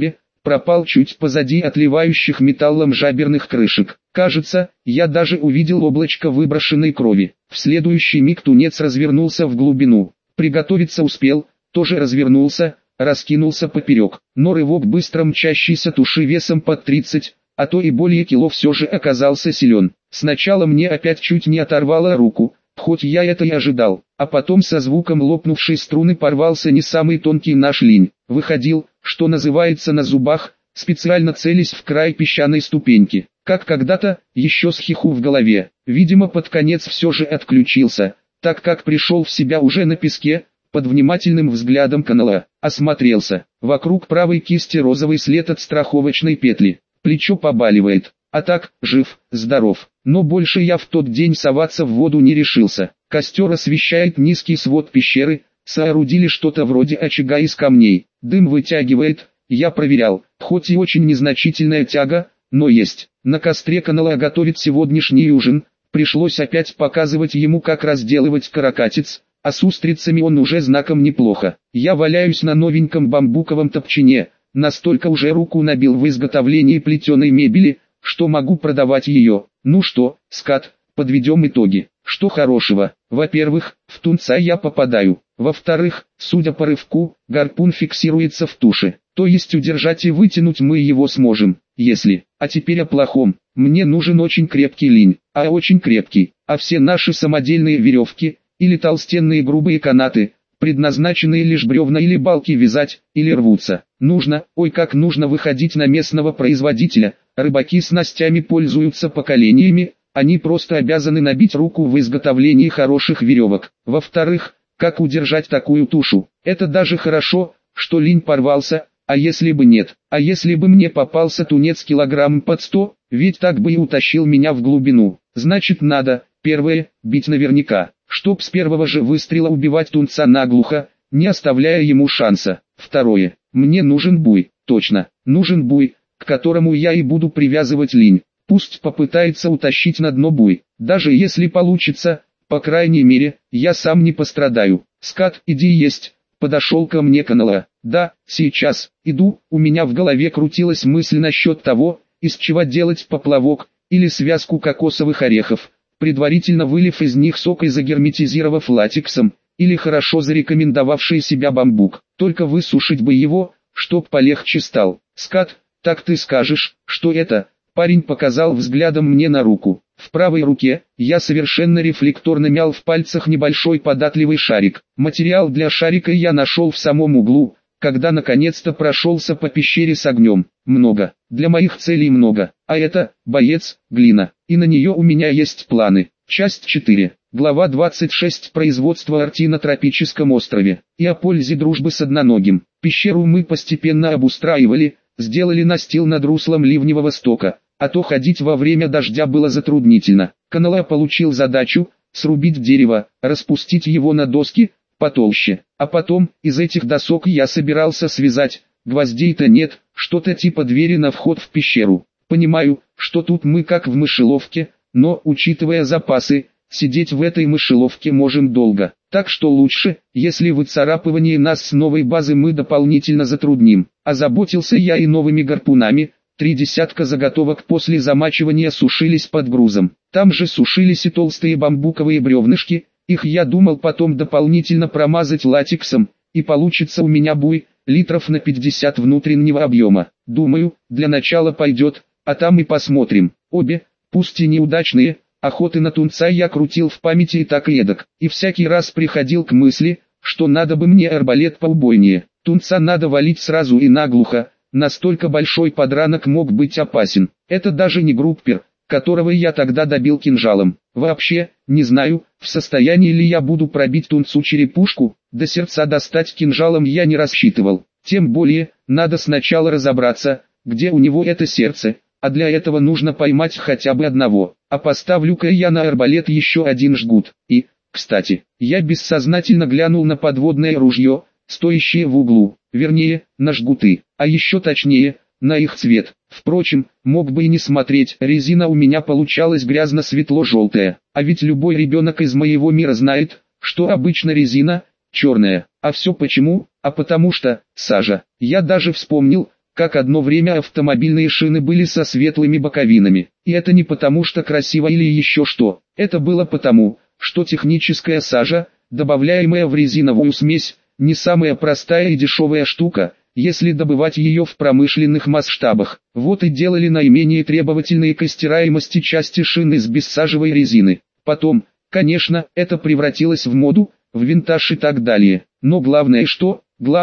Speaker 1: пропал чуть позади отливающих металлом жаберных крышек. Кажется, я даже увидел облачко выброшенной крови. В следующий миг тунец развернулся в глубину. Приготовиться успел, тоже развернулся, раскинулся поперек. Но рывок быстро мчащейся туши весом под 30, а то и более кило все же оказался силен. Сначала мне опять чуть не оторвало руку, хоть я это и ожидал, а потом со звуком лопнувшей струны порвался не самый тонкий наш линь. Выходил, что называется, на зубах, специально целясь в край песчаной ступеньки. Как когда-то, еще с хиху в голове. Видимо, под конец все же отключился, так как пришел в себя уже на песке, под внимательным взглядом канала. Осмотрелся. Вокруг правой кисти розовый след от страховочной петли. Плечо побаливает. А так, жив, здоров. Но больше я в тот день соваться в воду не решился. Костер освещает низкий свод пещеры, соорудили что-то вроде очага из камней. Дым вытягивает, я проверял, хоть и очень незначительная тяга, но есть. На костре канала готовит сегодняшний ужин, пришлось опять показывать ему, как разделывать каракатиц, а с устрицами он уже знаком неплохо. Я валяюсь на новеньком бамбуковом топчине, настолько уже руку набил в изготовлении плетеной мебели, что могу продавать ее. Ну что, скат, подведем итоги. Что хорошего? Во-первых, в тунца я попадаю. Во-вторых, судя по рывку, гарпун фиксируется в туше. То есть удержать и вытянуть мы его сможем, если. А теперь о плохом. Мне нужен очень крепкий линь, а очень крепкий. А все наши самодельные веревки, или толстенные грубые канаты, предназначенные лишь бревна или балки вязать, или рвутся. Нужно, ой как нужно выходить на местного производителя. Рыбаки снастями пользуются поколениями, они просто обязаны набить руку в изготовлении хороших веревок. Во-вторых, как удержать такую тушу? Это даже хорошо, что линь порвался, а если бы нет? А если бы мне попался тунец килограмм под 100, ведь так бы и утащил меня в глубину. Значит надо, первое, бить наверняка, чтоб с первого же выстрела убивать тунца наглухо, не оставляя ему шанса. Второе, мне нужен буй, точно, нужен буй, к которому я и буду привязывать линь. Пусть попытается утащить на дно буй, даже если получится, по крайней мере, я сам не пострадаю. Скат, иди есть, подошел ко мне канала. Да, сейчас, иду, у меня в голове крутилась мысль насчет того, из чего делать поплавок, или связку кокосовых орехов, предварительно вылив из них сок и загерметизировав латексом, или хорошо зарекомендовавший себя бамбук, только высушить бы его, чтоб полегче стал. Скат, так ты скажешь, что это? Парень показал взглядом мне на руку. В правой руке я совершенно рефлекторно мял в пальцах небольшой податливый шарик. Материал для шарика я нашел в самом углу, когда наконец-то прошелся по пещере с огнем. Много, для моих целей много, а это, боец, глина, и на нее у меня есть планы. Часть 4, глава 26. Производство орти на тропическом острове, и о пользе дружбы с одноногим. Пещеру мы постепенно обустраивали, сделали настил над руслом ливневого стока, а то ходить во время дождя было затруднительно. Канала получил задачу срубить дерево, распустить его на доски потолще, а потом из этих досок я собирался связать, гвоздей-то нет, что-то типа двери на вход в пещеру. Понимаю, что тут мы как в мышеловке, но, учитывая запасы, сидеть в этой мышеловке можем долго. Так что лучше, если выцарапывание нас с новой базы мы дополнительно затрудним. Озаботился я и новыми гарпунами. 3 десятка заготовок после замачивания сушились под грузом. Там же сушились и толстые бамбуковые бревнышки, их я думал потом дополнительно промазать латексом, и получится у меня буй, литров на 50 внутреннего объема. Думаю, для начала пойдет, а там и посмотрим. Обе, пусть и неудачные, охоты на тунца я крутил в памяти и так и эдак, и всякий раз приходил к мысли, что надо бы мне арбалет поубойнее. Тунца надо валить сразу и наглухо. Настолько большой подранок мог быть опасен. Это даже не группер, которого я тогда добил кинжалом. Вообще, не знаю, в состоянии ли я буду пробить тунцу черепушку, до сердца достать кинжалом я не рассчитывал. Тем более, надо сначала разобраться, где у него это сердце, а для этого нужно поймать хотя бы одного. А поставлю-ка я на арбалет еще один жгут. И, кстати, я бессознательно глянул на подводное ружье, стоящее в углу, вернее, на жгуты, а еще точнее, на их цвет. Впрочем, мог бы и не смотреть, резина у меня получалась грязно-светло-желтая, а ведь любой ребенок из моего мира знает, что обычно резина черная. А все почему? А потому что, сажа. Я даже вспомнил, как одно время автомобильные шины были со светлыми боковинами. И это не потому, что красиво или еще что. Это было потому, что техническая сажа, добавляемая в резиновую смесь, не самая простая и дешевая штука, если добывать ее в промышленных масштабах. Вот и делали наименее требовательные к стираемости части шин из бессажевой резины. Потом, конечно, это превратилось в моду, в винтаж и так далее. Но главное, что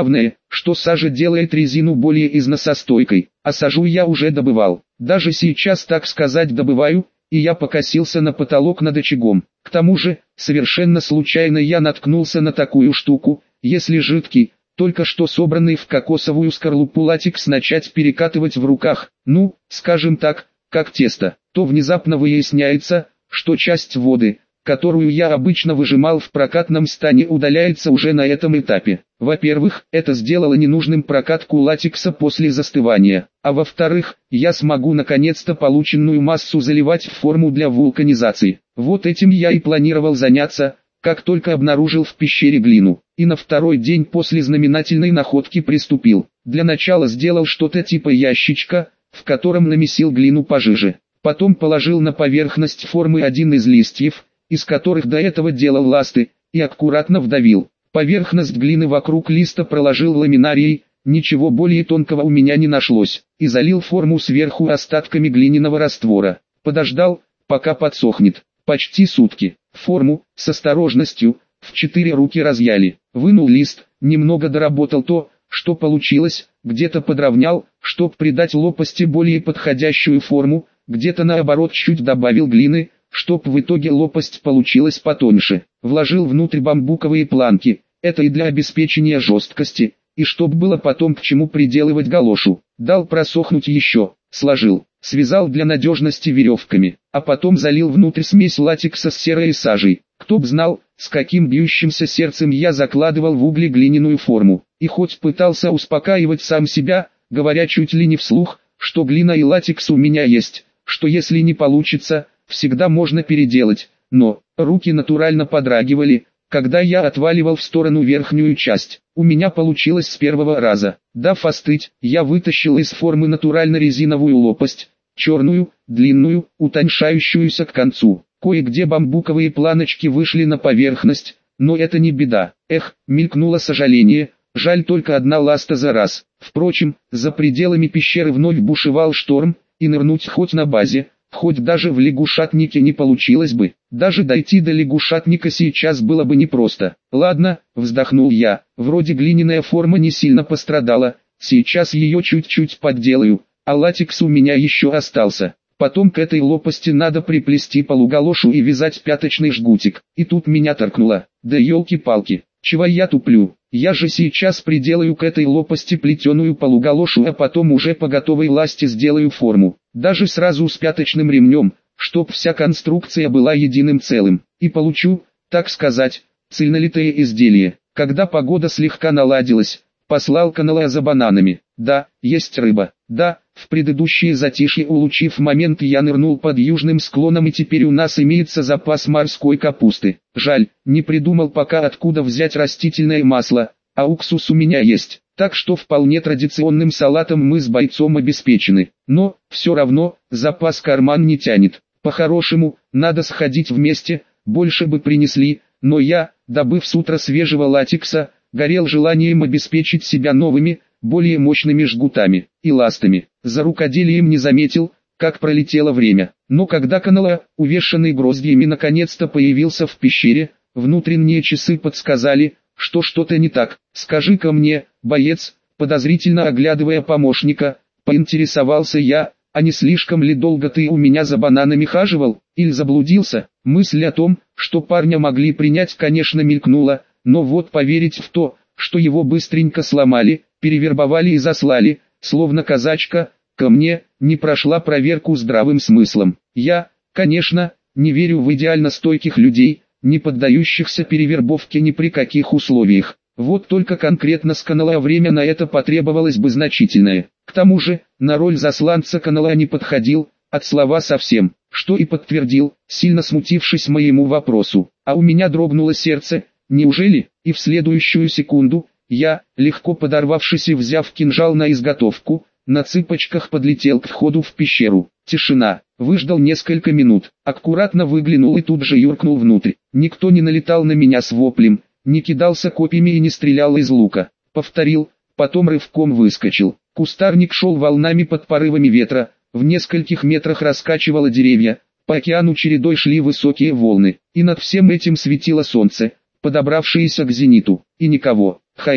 Speaker 1: сажа делает резину более износостойкой, а сажу я уже добывал. Даже сейчас, так сказать, добываю, и я покосился на потолок над очагом. К тому же, совершенно случайно я наткнулся на такую штуку: если жидкий, только что собранный в кокосовую скорлупу латекс начать перекатывать в руках, ну, скажем так, как тесто, то внезапно выясняется, что часть воды, которую я обычно выжимал в прокатном стане, удаляется уже на этом этапе. Во-первых, это сделало ненужным прокатку латекса после застывания, а во-вторых, я смогу наконец-то полученную массу заливать в форму для вулканизации. Вот этим я и планировал заняться, как только обнаружил в пещере глину, и на второй день после знаменательной находки приступил. Для начала сделал что-то типа ящичка, в котором намесил глину пожиже. Потом положил на поверхность формы один из листьев, из которых до этого делал ласты, и аккуратно вдавил. Поверхность глины вокруг листа проложил ламинарией, ничего более тонкого у меня не нашлось, и залил форму сверху остатками глиняного раствора. Подождал, пока подсохнет. Почти сутки. Форму, с осторожностью, в 4 руки разъяли. Вынул лист, немного доработал то, что получилось, где-то подровнял, чтоб придать лопасти более подходящую форму, где-то наоборот чуть добавил глины, чтоб в итоге лопасть получилась потоньше. Вложил внутрь бамбуковые планки, это и для обеспечения жесткости, и чтоб было потом к чему приделывать галошу. Дал просохнуть еще, сложил, связал для надежности веревками, а потом залил внутрь смесь латекса с серой и сажей. Кто б знал, с каким бьющимся сердцем я закладывал в угли глиняную форму, и хоть пытался успокаивать сам себя, говоря чуть ли не вслух, что глина и латекс у меня есть, что если не получится, всегда можно переделать, но руки натурально подрагивали, когда я отваливал в сторону верхнюю часть. У меня получилось с первого раза. Дав остыть, я вытащил из формы натурально резиновую лопасть, черную, длинную, утоньшающуюся к концу. Кое-где бамбуковые планочки вышли на поверхность, но это не беда. Эх, мелькнуло сожаление, жаль только одна ласта за раз. Впрочем, за пределами пещеры вновь бушевал шторм, и нырнуть хоть на базе, хоть даже в лягушатнике не получилось бы. Даже дойти до лягушатника сейчас было бы непросто. Ладно, вздохнул я, вроде глиняная форма не сильно пострадала, сейчас ее чуть-чуть подделаю, а латекс у меня еще остался. Потом к этой лопасти надо приплести полугалошу и вязать пяточный жгутик. И тут меня торкнуло. Да елки-палки, чего я туплю? Я же сейчас приделаю к этой лопасти плетеную полугалошу, а потом уже по готовой ласте сделаю форму. Даже сразу с пяточным ремнем, чтоб вся конструкция была единым целым. И получу, так сказать, цельнолитое изделие. Когда погода слегка наладилась, послал канала за бананами. Да, есть рыба. Да, в предыдущее затишье, улучив момент, я нырнул под южным склоном, и теперь у нас имеется запас морской капусты. Жаль, не придумал пока, откуда взять растительное масло, а уксус у меня есть. Так что вполне традиционным салатом мы с бойцом обеспечены. Но, все равно, запас карман не тянет. По-хорошему, надо сходить вместе, больше бы принесли, но я, добыв с утра свежего латекса, горел желанием обеспечить себя новыми, более мощными жгутами и ластами. За рукоделием не заметил, как пролетело время. Но когда канала, увешанный гроздьями, наконец-то появился в пещере, внутренние часы подсказали, что что-то не так. «Скажи-ка мне, боец», подозрительно оглядывая помощника, поинтересовался я, «а не слишком ли долго ты у меня за бананами хаживал, или заблудился?» Мысль о том, что парня могли принять, конечно, мелькнула, но вот поверить в то, что его быстренько сломали, перевербовали и заслали, словно казачка, ко мне, не прошла проверку здравым смыслом. Я, конечно, не верю в идеально стойких людей, не поддающихся перевербовке ни при каких условиях. Вот только конкретно с канала время на это потребовалось бы значительное. К тому же, на роль засланца канала не подходил, от слова совсем, что и подтвердил, сильно смутившись моему вопросу. А у меня дрогнуло сердце, неужели? И в следующую секунду, я, легко подорвавшись и взяв кинжал на изготовку, на цыпочках подлетел к входу в пещеру. Тишина. Выждал несколько минут, аккуратно выглянул и тут же юркнул внутрь. Никто не налетал на меня с воплем, не кидался копьями и не стрелял из лука. Повторил, потом рывком выскочил. Кустарник шел волнами под порывами ветра, в нескольких метрах раскачивало деревья, по океану чередой шли высокие волны, и над всем этим светило солнце, подобравшееся к зениту, и никого.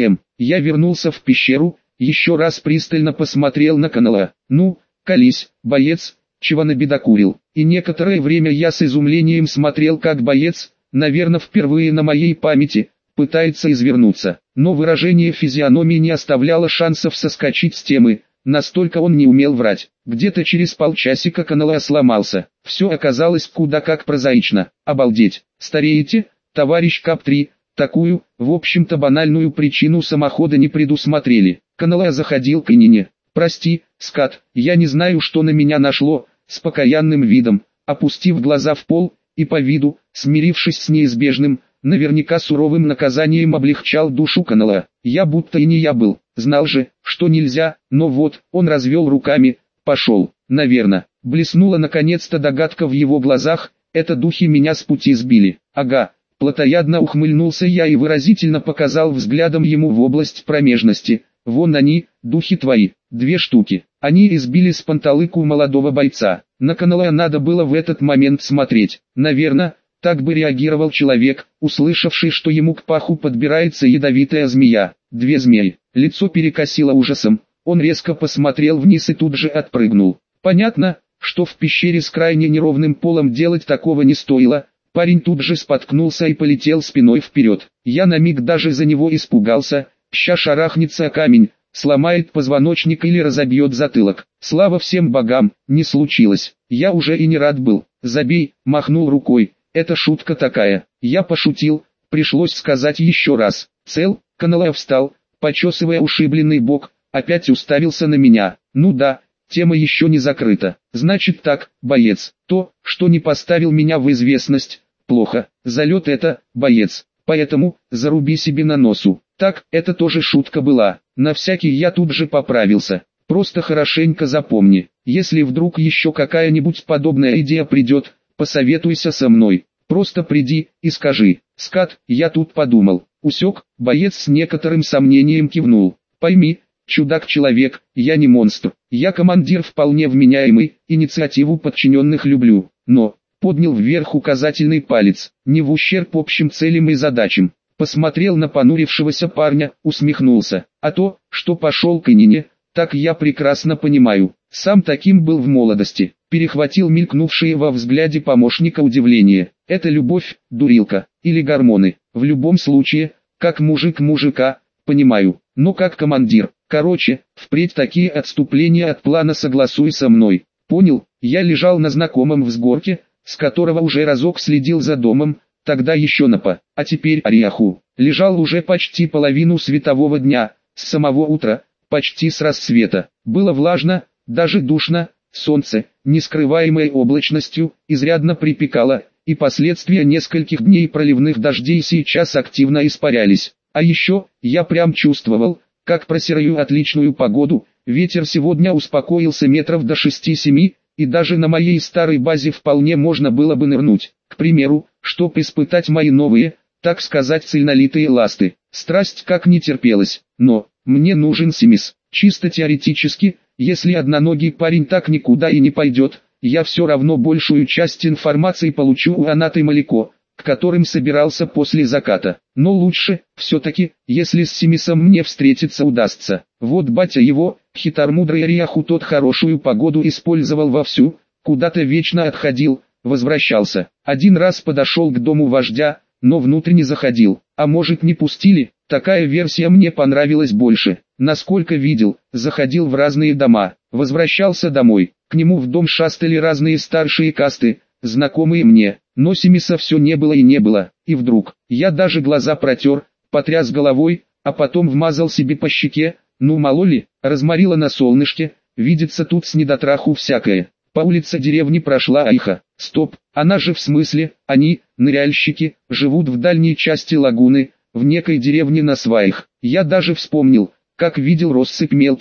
Speaker 1: Я вернулся в пещеру, еще раз пристально посмотрел на канала. Ну, колись, боец, чего набедокурил. И некоторое время я с изумлением смотрел, как боец, наверное впервые на моей памяти, пытается извернуться. Но выражение физиономии не оставляло шансов соскочить с темы, настолько он не умел врать. Где-то через полчасика канала сломался. Все оказалось куда как прозаично. Обалдеть, стареете, товарищ КАП-3? Такую, в общем-то банальную причину самохода не предусмотрели. Канала заходил к Инине. «Прости, скат, я не знаю, что на меня нашло», с покаянным видом, опустив глаза в пол, и по виду, смирившись с неизбежным, наверняка суровым наказанием облегчал душу канала. Я будто и не я был, знал же, что нельзя, но вот, он развел руками, пошел, наверно. Блеснула наконец-то догадка в его глазах, это духи меня с пути сбили. Ага. Плотоядно ухмыльнулся я и выразительно показал взглядом ему в область промежности. Вон они, духи твои, 2 штуки. Они избили с панталыку молодого бойца. На канала надо было в этот момент смотреть. Наверно, так бы реагировал человек, услышавший, что ему к паху подбирается ядовитая змея. 2 змеи. Лицо перекосило ужасом. Он резко посмотрел вниз и тут же отпрыгнул. Понятно, что в пещере с крайне неровным полом делать такого не стоило. Парень тут же споткнулся и полетел спиной вперед. Я на миг даже за него испугался, ща шарахнется о камень, сломает позвоночник или разобьет затылок. Слава всем богам, не случилось. Я уже и не рад был. Забей, махнул рукой. Это шутка такая. Я пошутил, пришлось сказать еще раз. Цел, канала встал, почесывая ушибленный бок, опять уставился на меня. Ну да, тема еще не закрыта. Значит так, боец, то, что не поставил меня в известность, плохо. Залет это, боец. Поэтому, заруби себе на носу. Так, это тоже шутка была. На всякий я тут же поправился. Просто хорошенько запомни. Если вдруг еще какая-нибудь подобная идея придет, посоветуйся со мной. Просто приди и скажи. Скат, я тут подумал. Усек, боец с некоторым сомнением кивнул. Пойми, чудак-человек, я не монстр. Я командир вполне вменяемый, инициативу подчиненных люблю. Но, поднял вверх указательный палец, не в ущерб общим целям и задачам. Посмотрел на понурившегося парня, усмехнулся. А то, что пошел к Инине, так я прекрасно понимаю. Сам таким был в молодости. Перехватил мелькнувшее во взгляде помощника удивление. Это любовь, дурилка, или гормоны. В любом случае, как мужик мужика, понимаю. Но как командир, короче, впредь такие отступления от плана согласуй со мной. Понял, я лежал на знакомом взгорке, с которого уже разок следил за домом, тогда еще а теперь Оряху. Лежал уже почти половину светового дня, с самого утра, почти с рассвета. Было влажно, даже душно, солнце, не скрываемое облачностью, изрядно припекало, и последствия нескольких дней проливных дождей сейчас активно испарялись. А еще, я прям чувствовал, как просираю отличную погоду, ветер сегодня успокоился метров до 6-7, и даже на моей старой базе вполне можно было бы нырнуть, к примеру, чтоб испытать мои новые, так сказать цельнолитые ласты. Страсть как не терпелась, но, мне нужен Семис, чисто теоретически, если одноногий парень так никуда и не пойдет, я все равно большую часть информации получу у Анаты Малико, к которым собирался после заката. Но лучше, все-таки, если с Семисом мне встретиться удастся. Вот батя его, хитромудрый Оряху, тот хорошую погоду использовал вовсю, куда-то вечно отходил, возвращался. Один раз подошел к дому вождя, но внутрь не заходил. А может, не пустили? Такая версия мне понравилась больше. Насколько видел, заходил в разные дома, возвращался домой. К нему в дом шастали разные старшие касты, знакомые мне. Но Семиса все не было и не было. И вдруг, я даже глаза протер, потряс головой, а потом вмазал себе по щеке. Ну мало ли, разморило на солнышке, видится тут с недотраху всякое. По улице деревни прошла Айха. Стоп, она же в смысле, они, ныряльщики, живут в дальней части лагуны, в некой деревне на сваях. Я даже вспомнил, как видел россыпь мелких,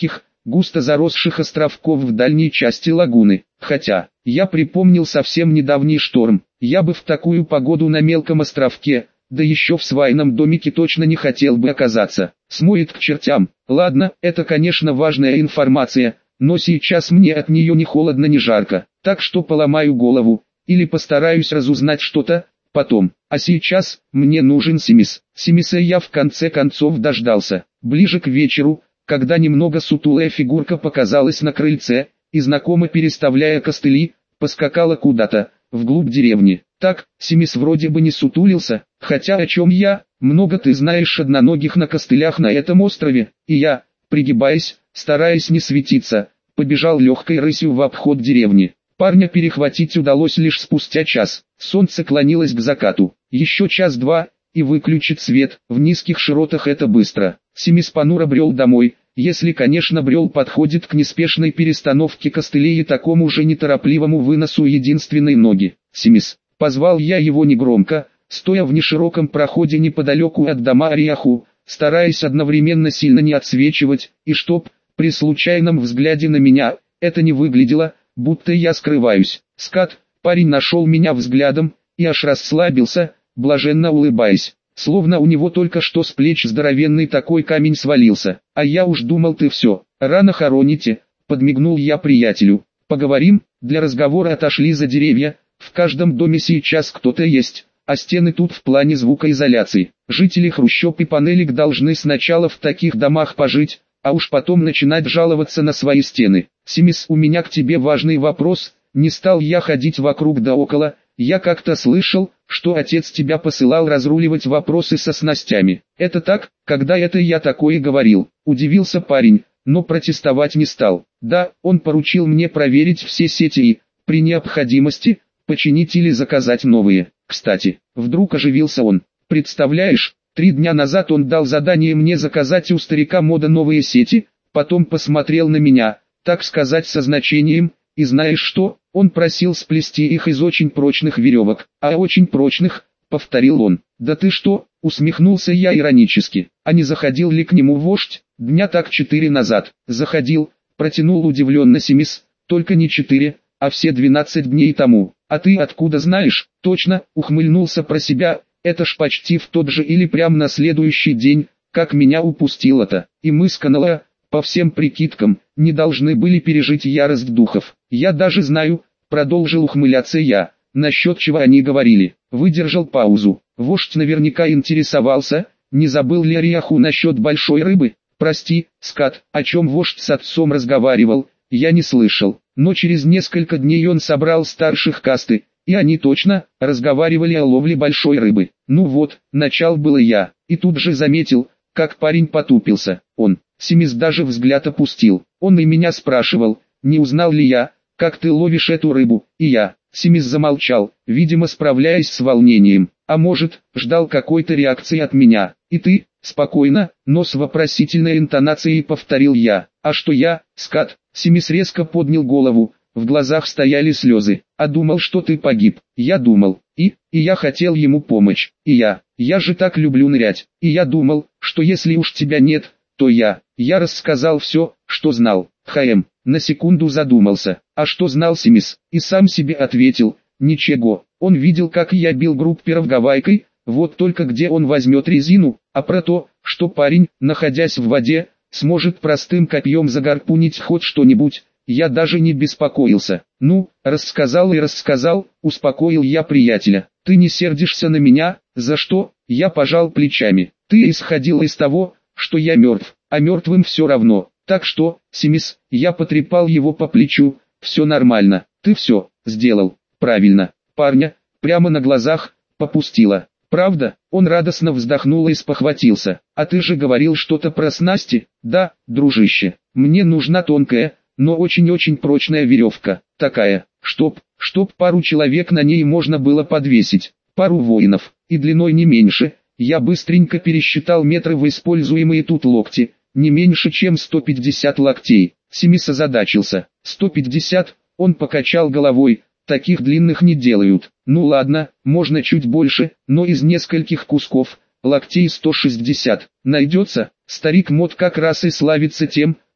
Speaker 1: густо заросших островков в дальней части лагуны. Хотя, я припомнил совсем недавний шторм, я бы в такую погоду на мелком островке, да еще в свайном домике точно не хотел бы оказаться. Смоет к чертям. Ладно, это конечно важная информация, но сейчас мне от нее ни холодно ни жарко, так что поломаю голову, или постараюсь разузнать что-то, потом. А сейчас, мне нужен Семис. Семиса я в конце концов дождался. Ближе к вечеру, когда немного сутулая фигурка показалась на крыльце, и знакомо переставляя костыли, поскакала куда-то, вглубь деревни. Так, Семис вроде бы не сутулился, хотя о чем я, много ты знаешь одноногих на костылях на этом острове, и я, пригибаясь, стараясь не светиться, побежал легкой рысью в обход деревни. Парня перехватить удалось лишь спустя час. Солнце клонилось к закату. Еще час-два, и выключит свет. В низких широтах это быстро. Семис понуро брел домой, если, конечно, брел подходит к неспешной перестановке костылей и такому же неторопливому выносу единственной ноги. Семис. Позвал я его негромко, стоя в нешироком проходе неподалеку от дома Ариаху, стараясь одновременно сильно не отсвечивать, и чтоб, при случайном взгляде на меня, это не выглядело, будто я скрываюсь. Скат, парень нашел меня взглядом, и аж расслабился, блаженно улыбаясь. Словно у него только что с плеч здоровенный такой камень свалился. А я уж думал, ты все, рано хороните, подмигнул я приятелю. Поговорим, для разговора отошли за деревья, в каждом доме сейчас кто-то есть, а стены тут в плане звукоизоляции. Жители хрущоб и панелек должны сначала в таких домах пожить, а уж потом начинать жаловаться на свои стены. Семис, у меня к тебе важный вопрос, не стал я ходить вокруг да около, я как-то слышал, что отец тебя посылал разруливать вопросы со снастями. Это так? Когда это я такое говорил? Удивился парень, но протестовать не стал. Да, он поручил мне проверить все сети и, при необходимости, починить или заказать новые. Кстати, вдруг оживился он. Представляешь, 3 дня назад он дал задание мне заказать у старика мода новые сети, потом посмотрел на меня, так сказать со значением, и знаешь что, он просил сплести их из очень прочных веревок, а очень прочных, повторил он. Да ты что, усмехнулся я иронически, а не заходил ли к нему вождь, дня так 4 назад, заходил, протянул удивленно Семис, только не 4, а все 12 дней тому. А ты откуда знаешь? Точно, ухмыльнулся про себя, это ж почти в тот же или прям на следующий день, как меня упустило-то. И мы с Канала, по всем прикидкам, не должны были пережить ярость духов. Я даже знаю, продолжил ухмыляться я, насчет чего они говорили. Выдержал паузу. Вождь наверняка интересовался, не забыл ли Ариаху насчет большой рыбы. Прости, скат, о чем вождь с отцом разговаривал, я не слышал. Но через несколько дней он собрал старших касты, и они точно разговаривали о ловле большой рыбы. Ну вот, начал было я, и тут же заметил, как парень потупился. Он, Семис даже взгляд опустил. Он и меня спрашивал, не узнал ли я, как ты ловишь эту рыбу, и я. Семис замолчал, видимо справляясь с волнением, а может, ждал какой-то реакции от меня. И ты, спокойно, но с вопросительной интонацией повторил я. А что я, скат? Семис резко поднял голову, в глазах стояли слезы. А думал, что ты погиб. Я думал, и я хотел ему помочь. И я же так люблю нырять. И я думал, что если уж тебя нет, то я рассказал все, что знал. ХМ, на секунду задумался. А что знал Семис? И сам себе ответил, ничего. Он видел, как я бил групперов гавайкой, вот только где он возьмет резину, а про то, что парень, находясь в воде, сможет простым копьем загарпунить хоть что-нибудь, я даже не беспокоился. Ну, рассказал и рассказал, успокоил я приятеля. Ты не сердишься на меня, за что? Я пожал плечами. Ты исходил из того, что я мертв, а мертвым все равно. Так что, Семис, я потрепал его по плечу, все нормально, ты все сделал, правильно. Парня, прямо на глазах, попустило. Правда? Он радостно вздохнул и спохватился. А ты же говорил что-то про снасти? Да, дружище, мне нужна тонкая, но очень-очень прочная веревка, такая, чтоб пару человек на ней можно было подвесить, пару воинов, и длиной не меньше. Я быстренько пересчитал метры в используемые тут локти, не меньше чем 150 локтей. Семис озадачился. 150, он покачал головой, таких длинных не делают. Ну ладно, можно чуть больше, но из нескольких кусков, локтей 160, найдется. Старик Мот как раз и славится тем,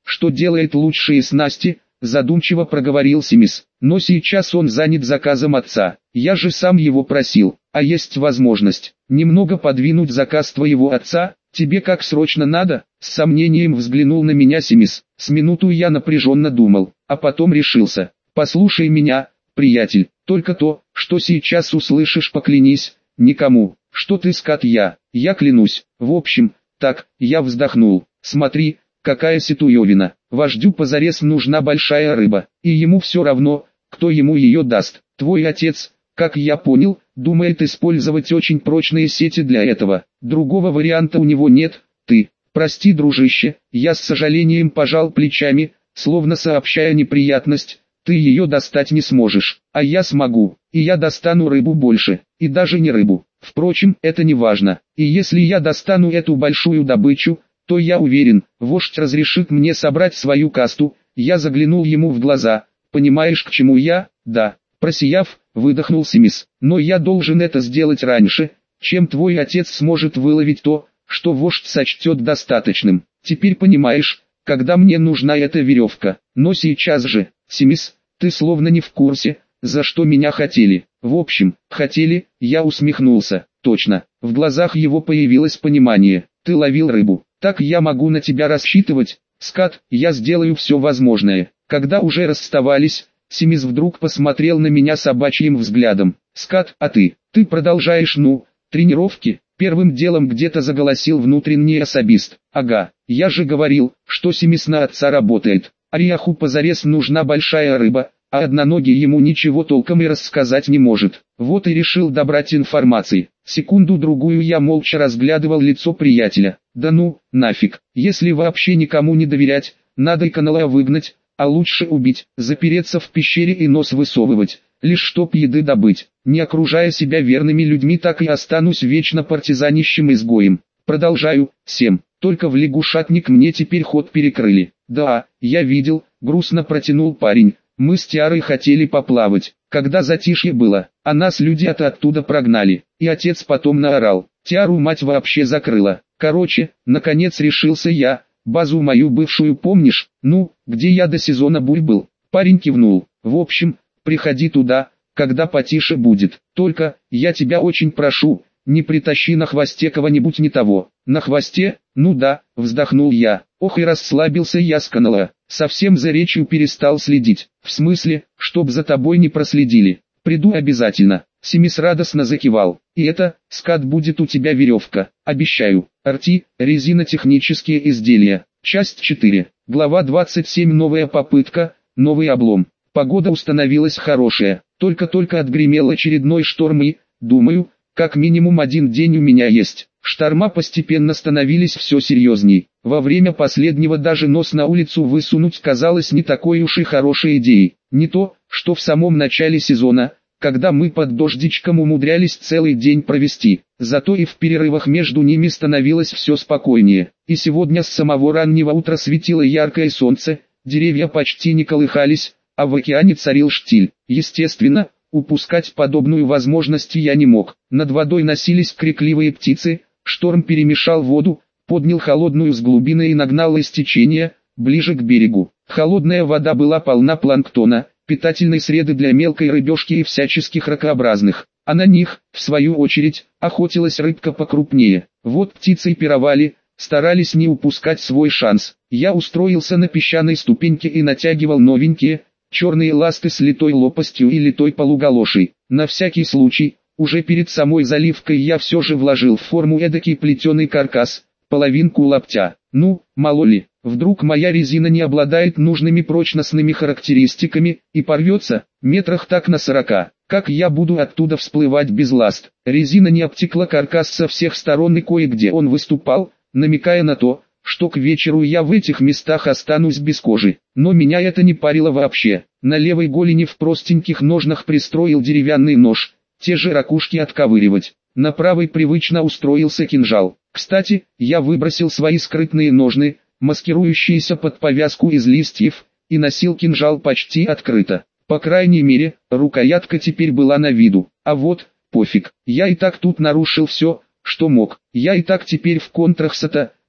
Speaker 1: что делает лучшие снасти, задумчиво проговорил Семис. Но сейчас он занят заказом отца. Я же сам его просил, а есть возможность немного подвинуть заказ твоего отца. Тебе как срочно надо? С сомнением взглянул на меня Семис. С минуту я напряженно думал, а потом решился. Послушай меня, приятель, только то, что сейчас услышишь, поклянись, никому, что ты скот. Я клянусь. В общем, так, я вздохнул. Смотри, какая ситуевина. Вождю позарез нужна большая рыба, и ему все равно, кто ему ее даст. Твой отец, как я понял, думает использовать очень прочные сети для этого. Другого варианта у него нет. Ты, прости, дружище, я с сожалением пожал плечами, словно сообщая неприятность. Ты ее достать не сможешь, а я смогу, и я достану рыбу больше, и даже не рыбу. Впрочем, это не важно, и если я достану эту большую добычу, то я уверен, вождь разрешит мне собрать свою касту. Я заглянул ему в глаза. Понимаешь, к чему я? Да. Просияв, выдохнул Семис. Но я должен это сделать раньше, чем твой отец сможет выловить то, что вождь сочтет достаточным. Теперь понимаешь, когда мне нужна эта веревка. Но сейчас же, Семис, ты словно не в курсе, за что меня хотели. В общем, хотели, я усмехнулся. Точно, в глазах его появилось понимание. Ты ловил рыбу. Так я могу на тебя рассчитывать, скот. Я сделаю все возможное. Когда уже расставались, Семис вдруг посмотрел на меня собачьим взглядом. Скот, а ты продолжаешь, тренировки? Первым делом где-то заголосил внутренний особист. Ага, я же говорил, что Семис на отца работает. Ариаху позарез нужна большая рыба, а одноногий ему ничего толком и рассказать не может. Вот и решил добрать информации. Секунду-другую я молча разглядывал лицо приятеля. Да ну, нафиг, если вообще никому не доверять, надо и канала выгнать, а лучше убить, запереться в пещере и нос высовывать, лишь чтоб еды добыть. Не окружая себя верными людьми, так и останусь вечно партизанищем изгоем. Продолжаю. 7. Только в лягушатник мне теперь ход перекрыли. Да, я видел, грустно протянул парень. Мы с Тиарой хотели поплавать, когда затишье было, а нас люди оттуда прогнали, и отец потом наорал. Тиару мать вообще закрыла. Короче, наконец решился я. Базу мою бывшую помнишь? Где я до сезона бурь был? Парень кивнул. В общем, приходи туда, когда потише будет. Только, я тебя очень прошу, не притащи на хвосте кого-нибудь не того. На хвосте? Ну да, вздохнул я. Ох, и расслабился я с канала. Совсем за речью перестал следить. В смысле, чтоб за тобой не проследили. Приду обязательно. Семис радостно закивал. И это, скот, будет у тебя веревка. Обещаю. Арти, резинотехнические изделия. Часть 4. Глава 27. Новая попытка, новый облом. Погода установилась хорошая. Только-только отгремел очередной шторм и, думаю, как минимум один день у меня есть. Шторма постепенно становились все серьезней. Во время последнего даже нос на улицу высунуть казалось не такой уж и хорошей идеей. Не то, что в самом начале сезона, когда мы под дождичком умудрялись целый день провести. Зато и в перерывах между ними становилось все спокойнее. И сегодня с самого раннего утра светило яркое солнце, деревья почти не колыхались, а в океане царил штиль. Естественно, упускать подобную возможность я не мог. Над водой носились крикливые птицы, шторм перемешал воду, поднял холодную с глубины и нагнал из течения, ближе к берегу. Холодная вода была полна планктона, питательной среды для мелкой рыбешки и всяческих ракообразных, а на них, в свою очередь, охотилась рыбка покрупнее. Вот птицы и пировали, старались не упускать свой шанс. Я устроился на песчаной ступеньке и натягивал новенькие, черные ласты с литой лопастью и литой полугалошей. На всякий случай, уже перед самой заливкой я все же вложил в форму эдакий плетеный каркас, половинку лаптя. Мало ли, вдруг моя резина не обладает нужными прочностными характеристиками и порвется, метрах так на 40. Как я буду оттуда всплывать без ласт? Резина не обтекла каркас со всех сторон и кое-где он выступал, намекая на то, что к вечеру я в этих местах останусь без кожи. Но меня это не парило вообще. На левой голени в простеньких ножнах пристроил деревянный нож, те же ракушки отковыривать. На правой привычно устроился кинжал. Кстати, я выбросил свои скрытные ножны, маскирующиеся под повязку из листьев, и носил кинжал почти открыто. По крайней мере, рукоятка теперь была на виду. А вот, пофиг, я и так тут нарушил все, что мог. Я и так теперь в контрах сата,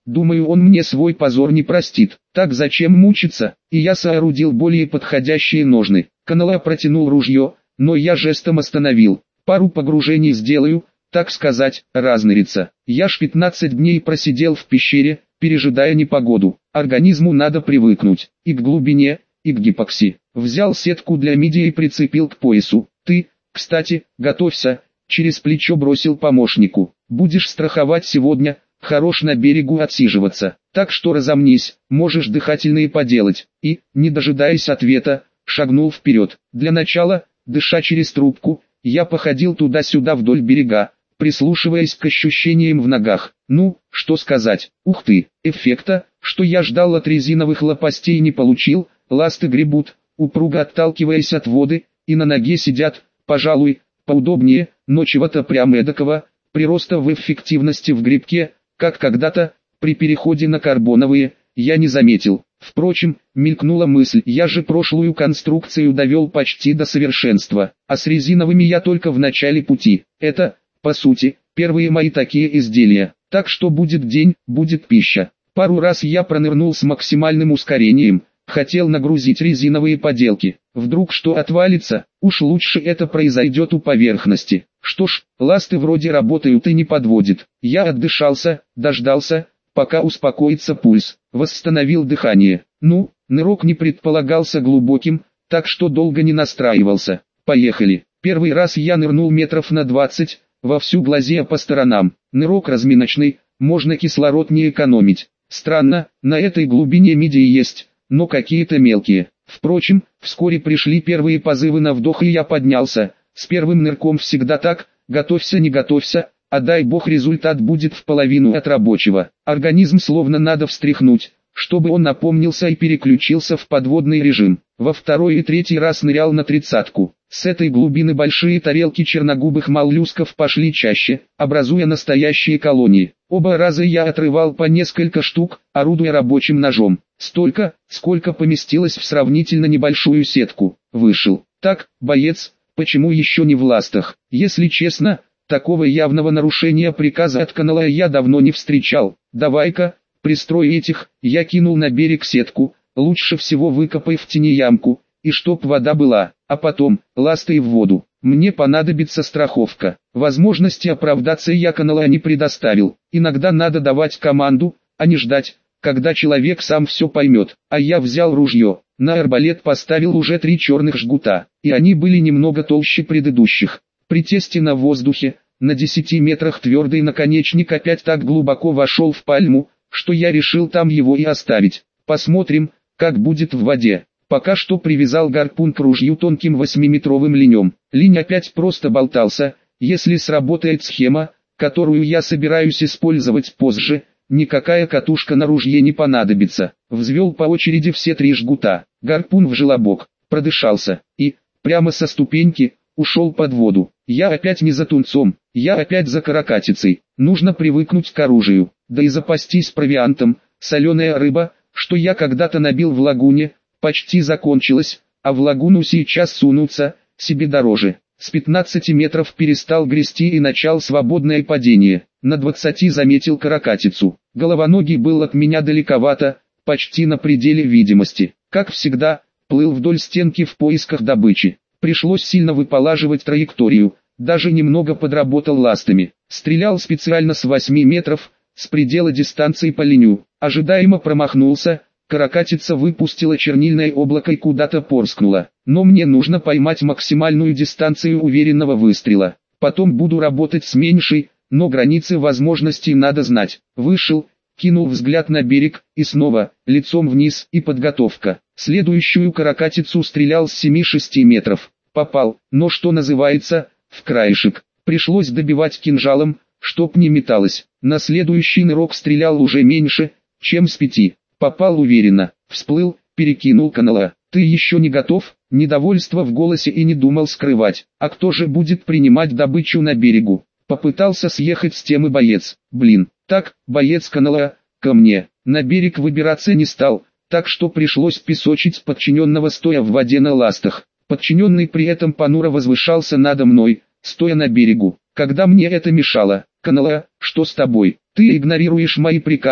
Speaker 1: Думаю, он мне свой позор не простит. Так зачем мучиться? И я соорудил более подходящие ножны. Канала протянул ружье, но я жестом остановил. Пару погружений сделаю, так сказать, разныриться. Я ж 15 дней просидел в пещере, пережидая непогоду. Организму надо привыкнуть. И к глубине, и к гипокси. Взял сетку для мидии и прицепил к поясу. Ты, кстати, готовься, через плечо бросил помощнику. Будешь страховать сегодня, хорош на берегу отсиживаться. Так что разомнись, можешь дыхательные поделать. И, не дожидаясь ответа, шагнул вперед. Для начала, дыша через трубку, я походил туда-сюда вдоль берега, прислушиваясь к ощущениям в ногах. Ну, что сказать, ух ты, эффекта, что я ждал от резиновых лопастей не получил, ласты гребут, упруго отталкиваясь от воды, и на ноге сидят, пожалуй, поудобнее, но чего-то прям эдакого, прироста в эффективности в гребке, как когда-то, при переходе на карбоновые, я не заметил. Впрочем, мелькнула мысль, я же прошлую конструкцию довел почти до совершенства, а с резиновыми я только в начале пути. Это, по сути, первые мои такие изделия, так что будет день, будет пища. Пару раз я пронырнул с максимальным ускорением, хотел нагрузить резиновые поделки. Вдруг что отвалится, уж лучше это произойдет у поверхности. Что ж, ласты вроде работают и не подводит. Я отдышался, дождался, пока успокоится пульс, восстановил дыхание. Ну, нырок не предполагался глубоким, так что долго не настраивался. Поехали. Первый раз я нырнул метров на 20, вовсю глазея по сторонам. Нырок разминочный, можно кислород не экономить. Странно, на этой глубине мидии есть, но какие-то мелкие. Впрочем, вскоре пришли первые позывы на вдох, и я поднялся. С первым нырком всегда так, готовься не готовься, а дай бог результат будет в половину от рабочего. Организм словно надо встряхнуть, чтобы он напомнился и переключился в подводный режим. Во второй и третий раз нырял на 30-ку. С этой глубины большие тарелки черногубых моллюсков пошли чаще, образуя настоящие колонии. Оба раза я отрывал по несколько штук, орудуя рабочим ножом. Столько, сколько поместилось в сравнительно небольшую сетку. Вышел. Так, боец, почему еще не в ластах? Если честно, такого явного нарушения приказа от канала я давно не встречал. Давай-ка, пристрой этих, я кинул на берег сетку, лучше всего выкопай в тени ямку, и чтоб вода была, а потом, ласты в воду. Мне понадобится страховка. Возможности оправдаться я канала не предоставил. Иногда надо давать команду, а не ждать, когда человек сам все поймет. А я взял ружье, на арбалет поставил уже 3 черных жгута, и они были немного толще предыдущих. При тесте на воздухе, на 10 метрах твердый наконечник опять так глубоко вошел в пальму, что я решил там его и оставить. Посмотрим, как будет в воде. Пока что привязал гарпун к ружью тонким 8-метровым линем. Линь опять просто болтался. Если сработает схема, которую я собираюсь использовать позже, никакая катушка на ружье не понадобится. Взвел по очереди все 3 жгута. Гарпун в желобок, продышался и, прямо со ступеньки, ушел под воду. Я опять не за тунцом, я опять за каракатицей. Нужно привыкнуть к оружию, да и запастись провиантом. Соленая рыба, что я когда-то набил в лагуне, почти закончилась, а в лагуну сейчас сунуться, себе дороже. С 15 метров перестал грести и начал свободное падение. На 20 заметил каракатицу. Головоногий был от меня далековато, почти на пределе видимости. Как всегда, плыл вдоль стенки в поисках добычи. Пришлось сильно выполаживать траекторию, даже немного подработал ластами. Стрелял специально с 8 метров, с предела дистанции по линию. Ожидаемо промахнулся. Каракатица выпустила чернильное облако и куда-то порскнула. Но мне нужно поймать максимальную дистанцию уверенного выстрела. Потом буду работать с меньшей, но границы возможностей надо знать. Вышел, кинул взгляд на берег, и снова, лицом вниз, и подготовка. Следующую каракатицу стрелял с 7-6 метров. Попал, но что называется, в краешек. Пришлось добивать кинжалом, чтоб не металось. На следующий нырок стрелял уже меньше, чем с 5. Попал уверенно, всплыл, перекинул канала. Ты еще не готов? Недовольство в голосе и не думал скрывать. А кто же будет принимать добычу на берегу? Попытался съехать с темы боец. Блин, так, боец канала, ко мне. На берег выбираться не стал, так что пришлось песочить подчиненного стоя в воде на ластах. Подчиненный при этом понуро возвышался надо мной, стоя на берегу. Когда мне это мешало? Канала, что с тобой? Ты игнорируешь мои приказы,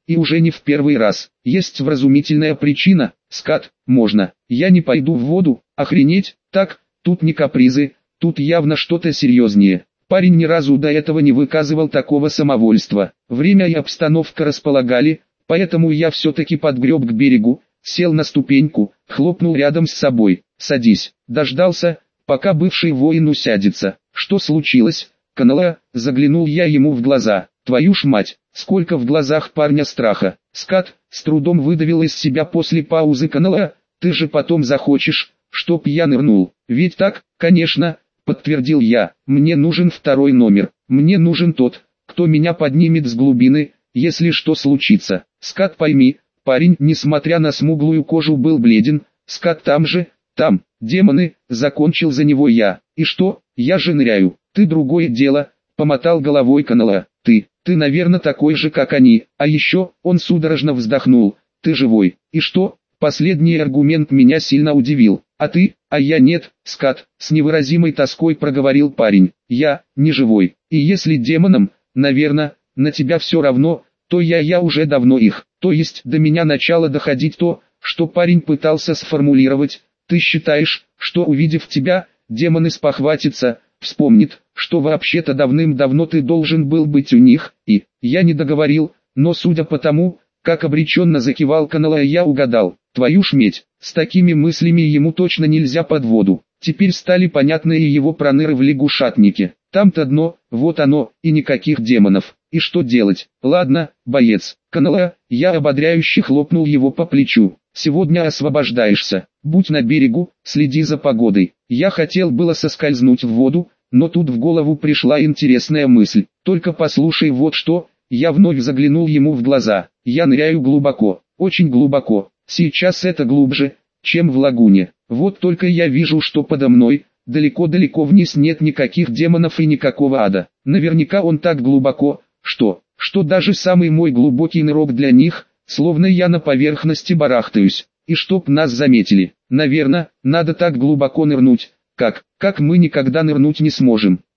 Speaker 1: и уже не в первый раз. Есть вразумительная причина, скат, можно. Я не пойду в воду, охренеть, так, тут не капризы, тут явно что-то серьезнее. Парень ни разу до этого не выказывал такого самовольства. Время и обстановка располагали, поэтому я все-таки подгреб к берегу, сел на ступеньку, хлопнул рядом с собой. «Садись». Дождался, пока бывший воин усядется. «Что случилось, Канала?» Заглянул я ему в глаза. «Твою ж мать, сколько в глазах парня страха!» Скат с трудом выдавил из себя после паузы. «Канала, ты же потом захочешь, чтоб я нырнул. Ведь так?» «Конечно», подтвердил я. «Мне нужен второй номер. Мне нужен тот, кто меня поднимет с глубины, если что случится». «Скат, пойми, парень, несмотря на смуглую кожу, был бледен. Скат, там же, там, демоны», закончил за него я. «И что, я же ныряю, ты другое дело», помотал головой Канала. Ты, наверное, такой же, как они, а еще», он судорожно вздохнул, «ты живой». «И что?» Последний аргумент меня сильно удивил. «А ты?» «А я нет, скат», с невыразимой тоской проговорил парень. «Я, не живой. И если демонам, наверное, на тебя все равно, то я уже давно их». То есть до меня начало доходить то, что парень пытался сформулировать. «Ты считаешь, что увидев тебя, демоны спохватятся, вспомнит, что вообще-то давным-давно ты должен был быть у них?» И я не договорил, но судя по тому, как обреченно закивал Канала, я угадал. Твою ж медь, с такими мыслями ему точно нельзя под воду. Теперь стали понятны и его проныры в лягушатнике. Там-то дно, вот оно, и никаких демонов. И что делать? Ладно, боец. Канала, я ободряюще хлопнул его по плечу. Сегодня освобождаешься. Будь на берегу, следи за погодой. Я хотел было соскользнуть в воду, но тут в голову пришла интересная мысль. Только послушай вот что. Я вновь заглянул ему в глаза. Я ныряю глубоко, очень глубоко. Сейчас это глубже, чем в лагуне. Вот только я вижу, что подо мной, далеко-далеко вниз нет никаких демонов и никакого ада. Наверняка он так глубоко, что даже самый мой глубокий нырок для них, словно я на поверхности барахтаюсь. И чтоб нас заметили, наверное, надо так глубоко нырнуть, как мы никогда нырнуть не сможем.